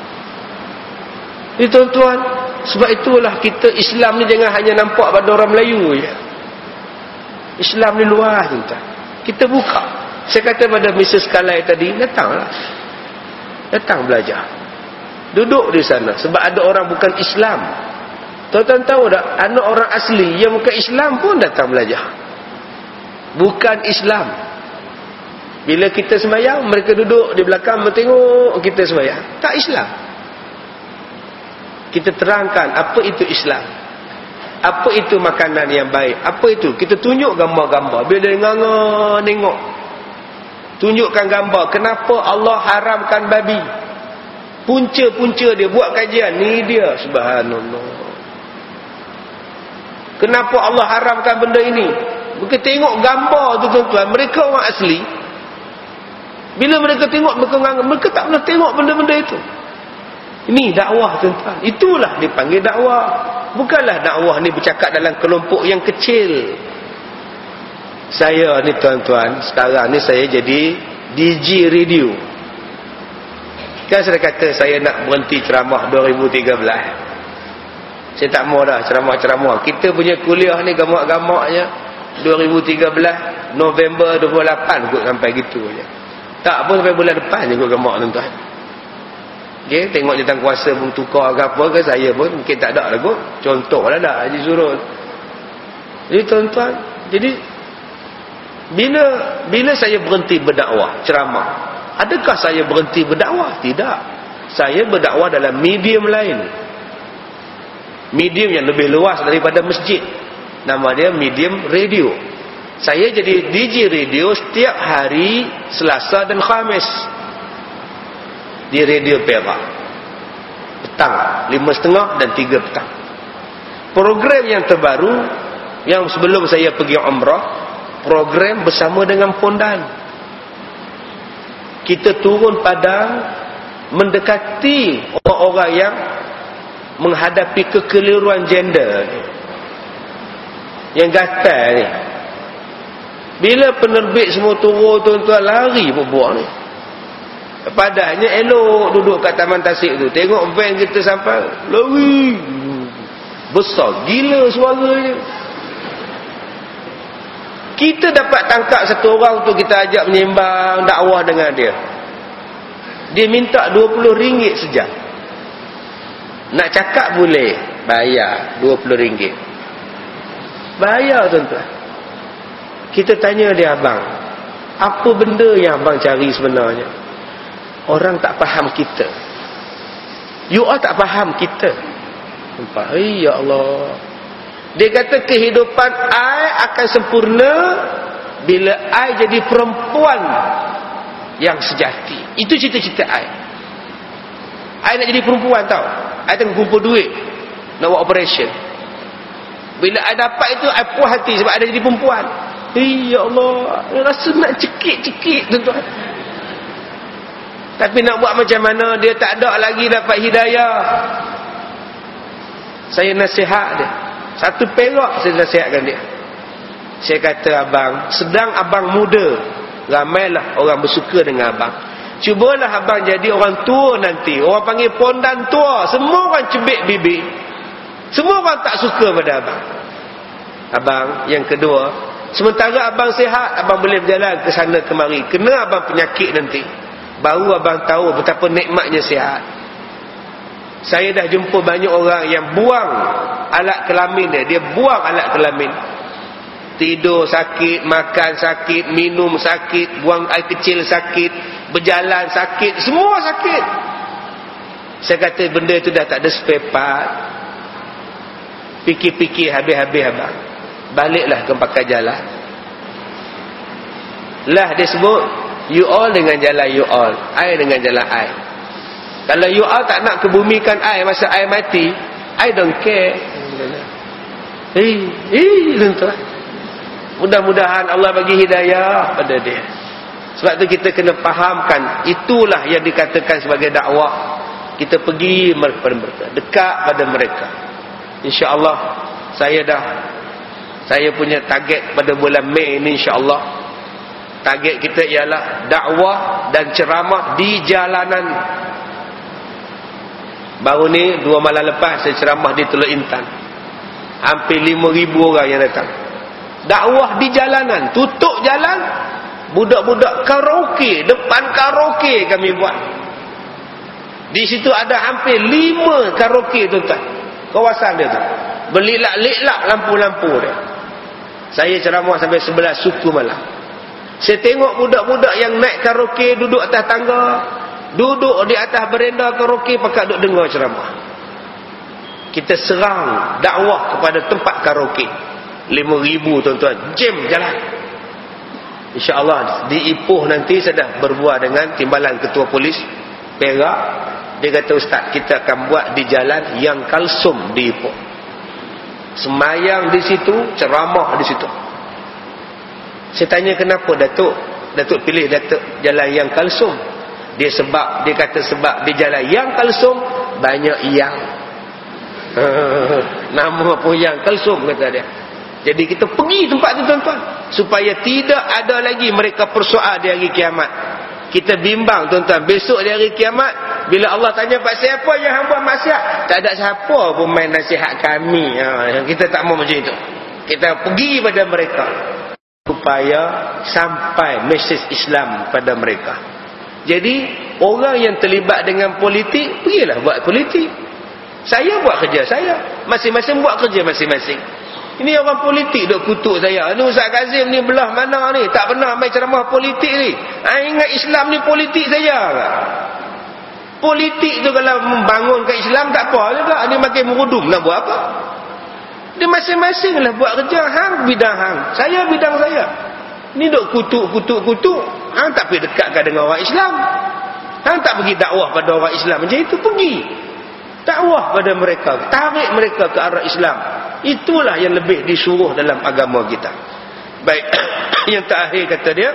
Jadi tuan-tuan, sebab itulah kita Islam ni jangan hanya nampak pada orang Melayu je. Islam ni luas tuan-tuan. Kita buka. Saya kata pada Missus Kalai tadi, datanglah. Datang belajar. Duduk di sana. Sebab ada orang bukan Islam. Tuan-tuan tahu tak, anak orang asli yang bukan Islam pun datang belajar. Bukan Islam. Bila kita sembahyang, mereka duduk di belakang bertengok kita sembahyang. Tak Islam. Kita terangkan apa itu Islam, apa itu makanan yang baik, apa itu, kita tunjuk gambar-gambar. Bila dia nganga nengok, tunjukkan gambar kenapa Allah haramkan babi, punca-punca dia, buat kajian. Ni dia, subhanallah, kenapa Allah haramkan benda ini. Mereka tengok gambar tu tuan-tuan. Mereka orang asli, bila mereka tengok, mereka nganga, mereka tak pernah tengok benda-benda itu. Ini dakwah tuan-tuan. Itulah dipanggil dakwah. Bukanlah dakwah ni bercakap dalam kelompok yang kecil. Saya ni tuan-tuan, sekarang ni saya jadi D J radio. Kan saya kata saya nak berhenti ceramah dua ribu tiga belas. Saya tak mau dah ceramah-ceramah. Kita punya kuliah ni gamak-gamaknya dua ribu tiga belas November dua puluh lapan kot sampai gitu je. Tak pun sampai bulan depan je kot gamak tuan-tuan. Okay, tengok jawatan kuasa pun tukar ke apa ke, saya pun mungkin tak ada lah kot. Contoh lah dah Haji Surul. Jadi tuan-tuan, jadi bila bila saya berhenti berdakwah, ceramah, adakah saya berhenti berdakwah? Tidak. Saya berdakwah dalam medium lain. Medium yang lebih luas daripada masjid. Nama dia medium radio. Saya jadi D J radio setiap hari Selasa dan Khamis di Radio Perak. Petang lima setengah dan tiga petang. Program yang terbaru yang sebelum saya pergi umrah, program bersama dengan Pondan. Kita turun padang mendekati orang-orang yang menghadapi kekeliruan gender ni, yang gatal ni. Bila penerbit semua turun, tuan-tuan lari berbuat ni. Padahal elok duduk kat Taman Tasik tu, tengok van kita sampai, lari besar gila suaranya. Kita dapat tangkap satu orang tu, kita ajak menyembang dakwah dengan dia. Dia minta dua puluh ringgit sejam. Nak cakap boleh, bayar dua puluh ringgit. Bayar tuan-tuan. Kita tanya dia, abang, apa benda yang abang cari sebenarnya? Orang tak faham kita. You all tak faham kita. Nampak? Ya Allah. Dia kata kehidupan I akan sempurna bila I jadi perempuan yang sejati. Itu cita-cita I. I nak jadi perempuan tau. I tengah kumpul duit nak buat operation. Bila I dapat itu, I puas hati sebab I dah jadi perempuan. Ya Allah, rasa nak cekik-cekik tuan-tuan. Tapi nak buat macam mana, dia tak ada lagi dapat hidayah. Saya nasihat dia, satu perak saya nasihatkan dia. Saya kata, abang, sedang abang muda, ramailah orang bersuka dengan abang. Cubalah abang jadi orang tua nanti. Orang panggil pondan tua, semua orang cebik bibir, semua orang tak suka pada abang. Abang, yang kedua, sementara abang sihat, abang boleh berjalan ke sana kemari. Kena abang penyakit nanti, baru abang tahu betapa nikmatnya sihat. Saya dah jumpa banyak orang yang buang alat kelamin dia. Dia buang alat kelamin. Tidur sakit, makan sakit, minum sakit, buang air kecil sakit, berjalan sakit, semua sakit. Saya kata benda itu dah tak ada spare part. Fikir-fikir habis-habis abang, baliklah ke pakai jalan. Lah dia sebut, you all dengan jalan you all, I dengan jalan I. Kalau you all tak nak kebumikan I masa I mati, I don't care. Hei, hei, tuan-tuan. Mudah-mudahan Allah bagi hidayah pada dia. Sebab tu kita kena fahamkan, itulah yang dikatakan sebagai dakwah. Kita pergi kepada mereka, dekat pada mereka. InsyaAllah saya dah, saya punya target pada bulan Mei ini, insyaAllah target kita ialah dakwah dan ceramah di jalanan. Baru ni dua malam lepas saya ceramah di Teluk Intan, hampir lima ribu orang yang datang. Dakwah di jalanan, tutup jalan, budak-budak karaoke, depan karaoke kami buat. Di situ ada hampir lima karaoke tuan-tuan, kawasan dia tu, berliklak-liklak lampu-lampu dia. Saya ceramah sampai sebelas suku malam. Saya tengok budak-budak yang naik karaoke, duduk atas tangga, duduk di atas berenda karaoke, pakat duduk dengar ceramah. Kita serang dakwah kepada tempat karaoke. Lima ribu tuan-tuan, jam jalan. InsyaAllah di Ipoh nanti saya dah berbual dengan timbalan ketua polis Perak. Dia kata, ustaz, kita akan buat di jalan yang Kalsum di Ipoh. Semayang di situ, ceramah di situ. Saya tanya kenapa Datuk Datuk pilih Datuk jalan yang Kalsum. Dia sebab, dia kata sebab di jalan yang Kalsum banyak yang. Nama pun yang Kalsum, kata dia. Jadi kita pergi tempat tu tuan-tuan, supaya tidak ada lagi mereka persoal di hari kiamat. Kita bimbang tuan-tuan, besok di hari kiamat bila Allah tanya, pak siapa yang hamba maksiat, tak ada siapa pun main nasihat kami. Ha, kita tak mau macam itu. Kita pergi pada mereka supaya sampai mesej Islam pada mereka. Jadi orang yang terlibat dengan politik, pergilah buat politik. Saya buat kerja saya, masing-masing buat kerja masing-masing. Ini orang politik duk kutuk saya. Ni Ustaz Kazim ni belah mana ni? Tak pernah main ceramah politik ni. Ha, ingat Islam ni politik saja ke? Politik tu kalau membangunkan Islam tak apa juga. Dia makin merudum nak buat apa? Dia masing-masing lah buat kerja. Hang bidang hang, saya bidang saya. Ni duk kutuk-kutuk-kutuk. Hang tak pergi dekatkan dengan orang Islam. Hang tak pergi dakwah pada orang Islam. Macam itu pergi dakwah pada mereka, tarik mereka ke arah Islam. Itulah yang lebih disuruh dalam agama kita. Baik, yang terakhir kata dia,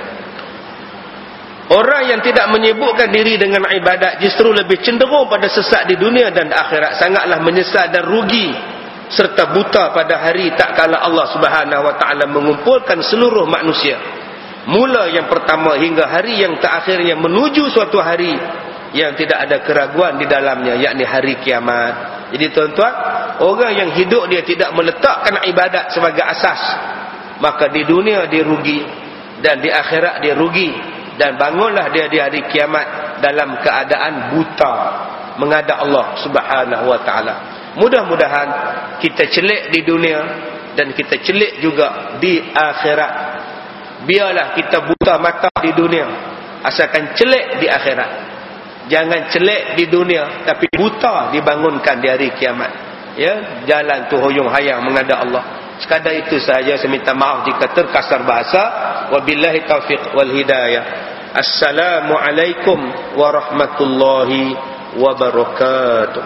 orang yang tidak menyibukkan diri dengan ibadat justru lebih cenderung pada sesat di dunia dan akhirat, sangatlah menyesal dan rugi serta buta pada hari tak kala Allah Subhanahu wa taala mengumpulkan seluruh manusia, mula yang pertama hingga hari yang terakhirnya, menuju suatu hari yang tidak ada keraguan di dalamnya, yakni hari kiamat. Jadi tuan-tuan, orang yang hidup dia tidak meletakkan ibadat sebagai asas, maka di dunia dia rugi dan di akhirat dia rugi, dan bangunlah dia di hari kiamat dalam keadaan buta menghadap Allah Subhanahu wa taala. Mudah-mudahan kita celik di dunia dan kita celik juga di akhirat. Biarlah kita buta mata di dunia, asalkan celik di akhirat. Jangan celik di dunia tapi buta dibangunkan di hari kiamat. Ya, jalan tu huyung hayang menghadap Allah. Sekadar itu sahaja, saya minta maaf jika terkasar bahasa. Wabillahi taufiq wal hidayah. Assalamualaikum warahmatullahi wabarakatuh.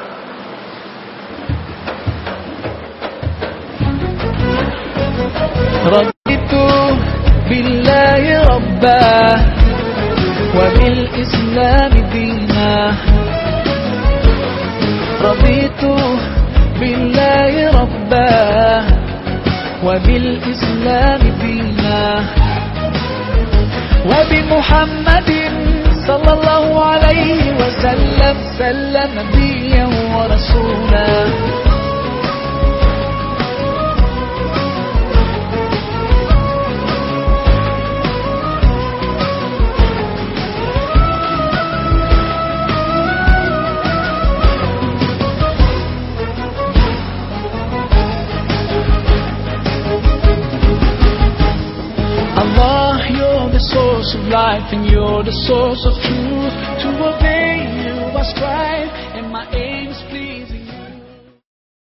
Raditu billahi rabbah wa bil islam dina. Raditu billahi rabbah wa bil islam dina wa bi Muhammadin sallallahu alaihi wasallam sallam nabiyyan wa rasulah. Source of life and you're the source of truth. To obey you I strive and my aim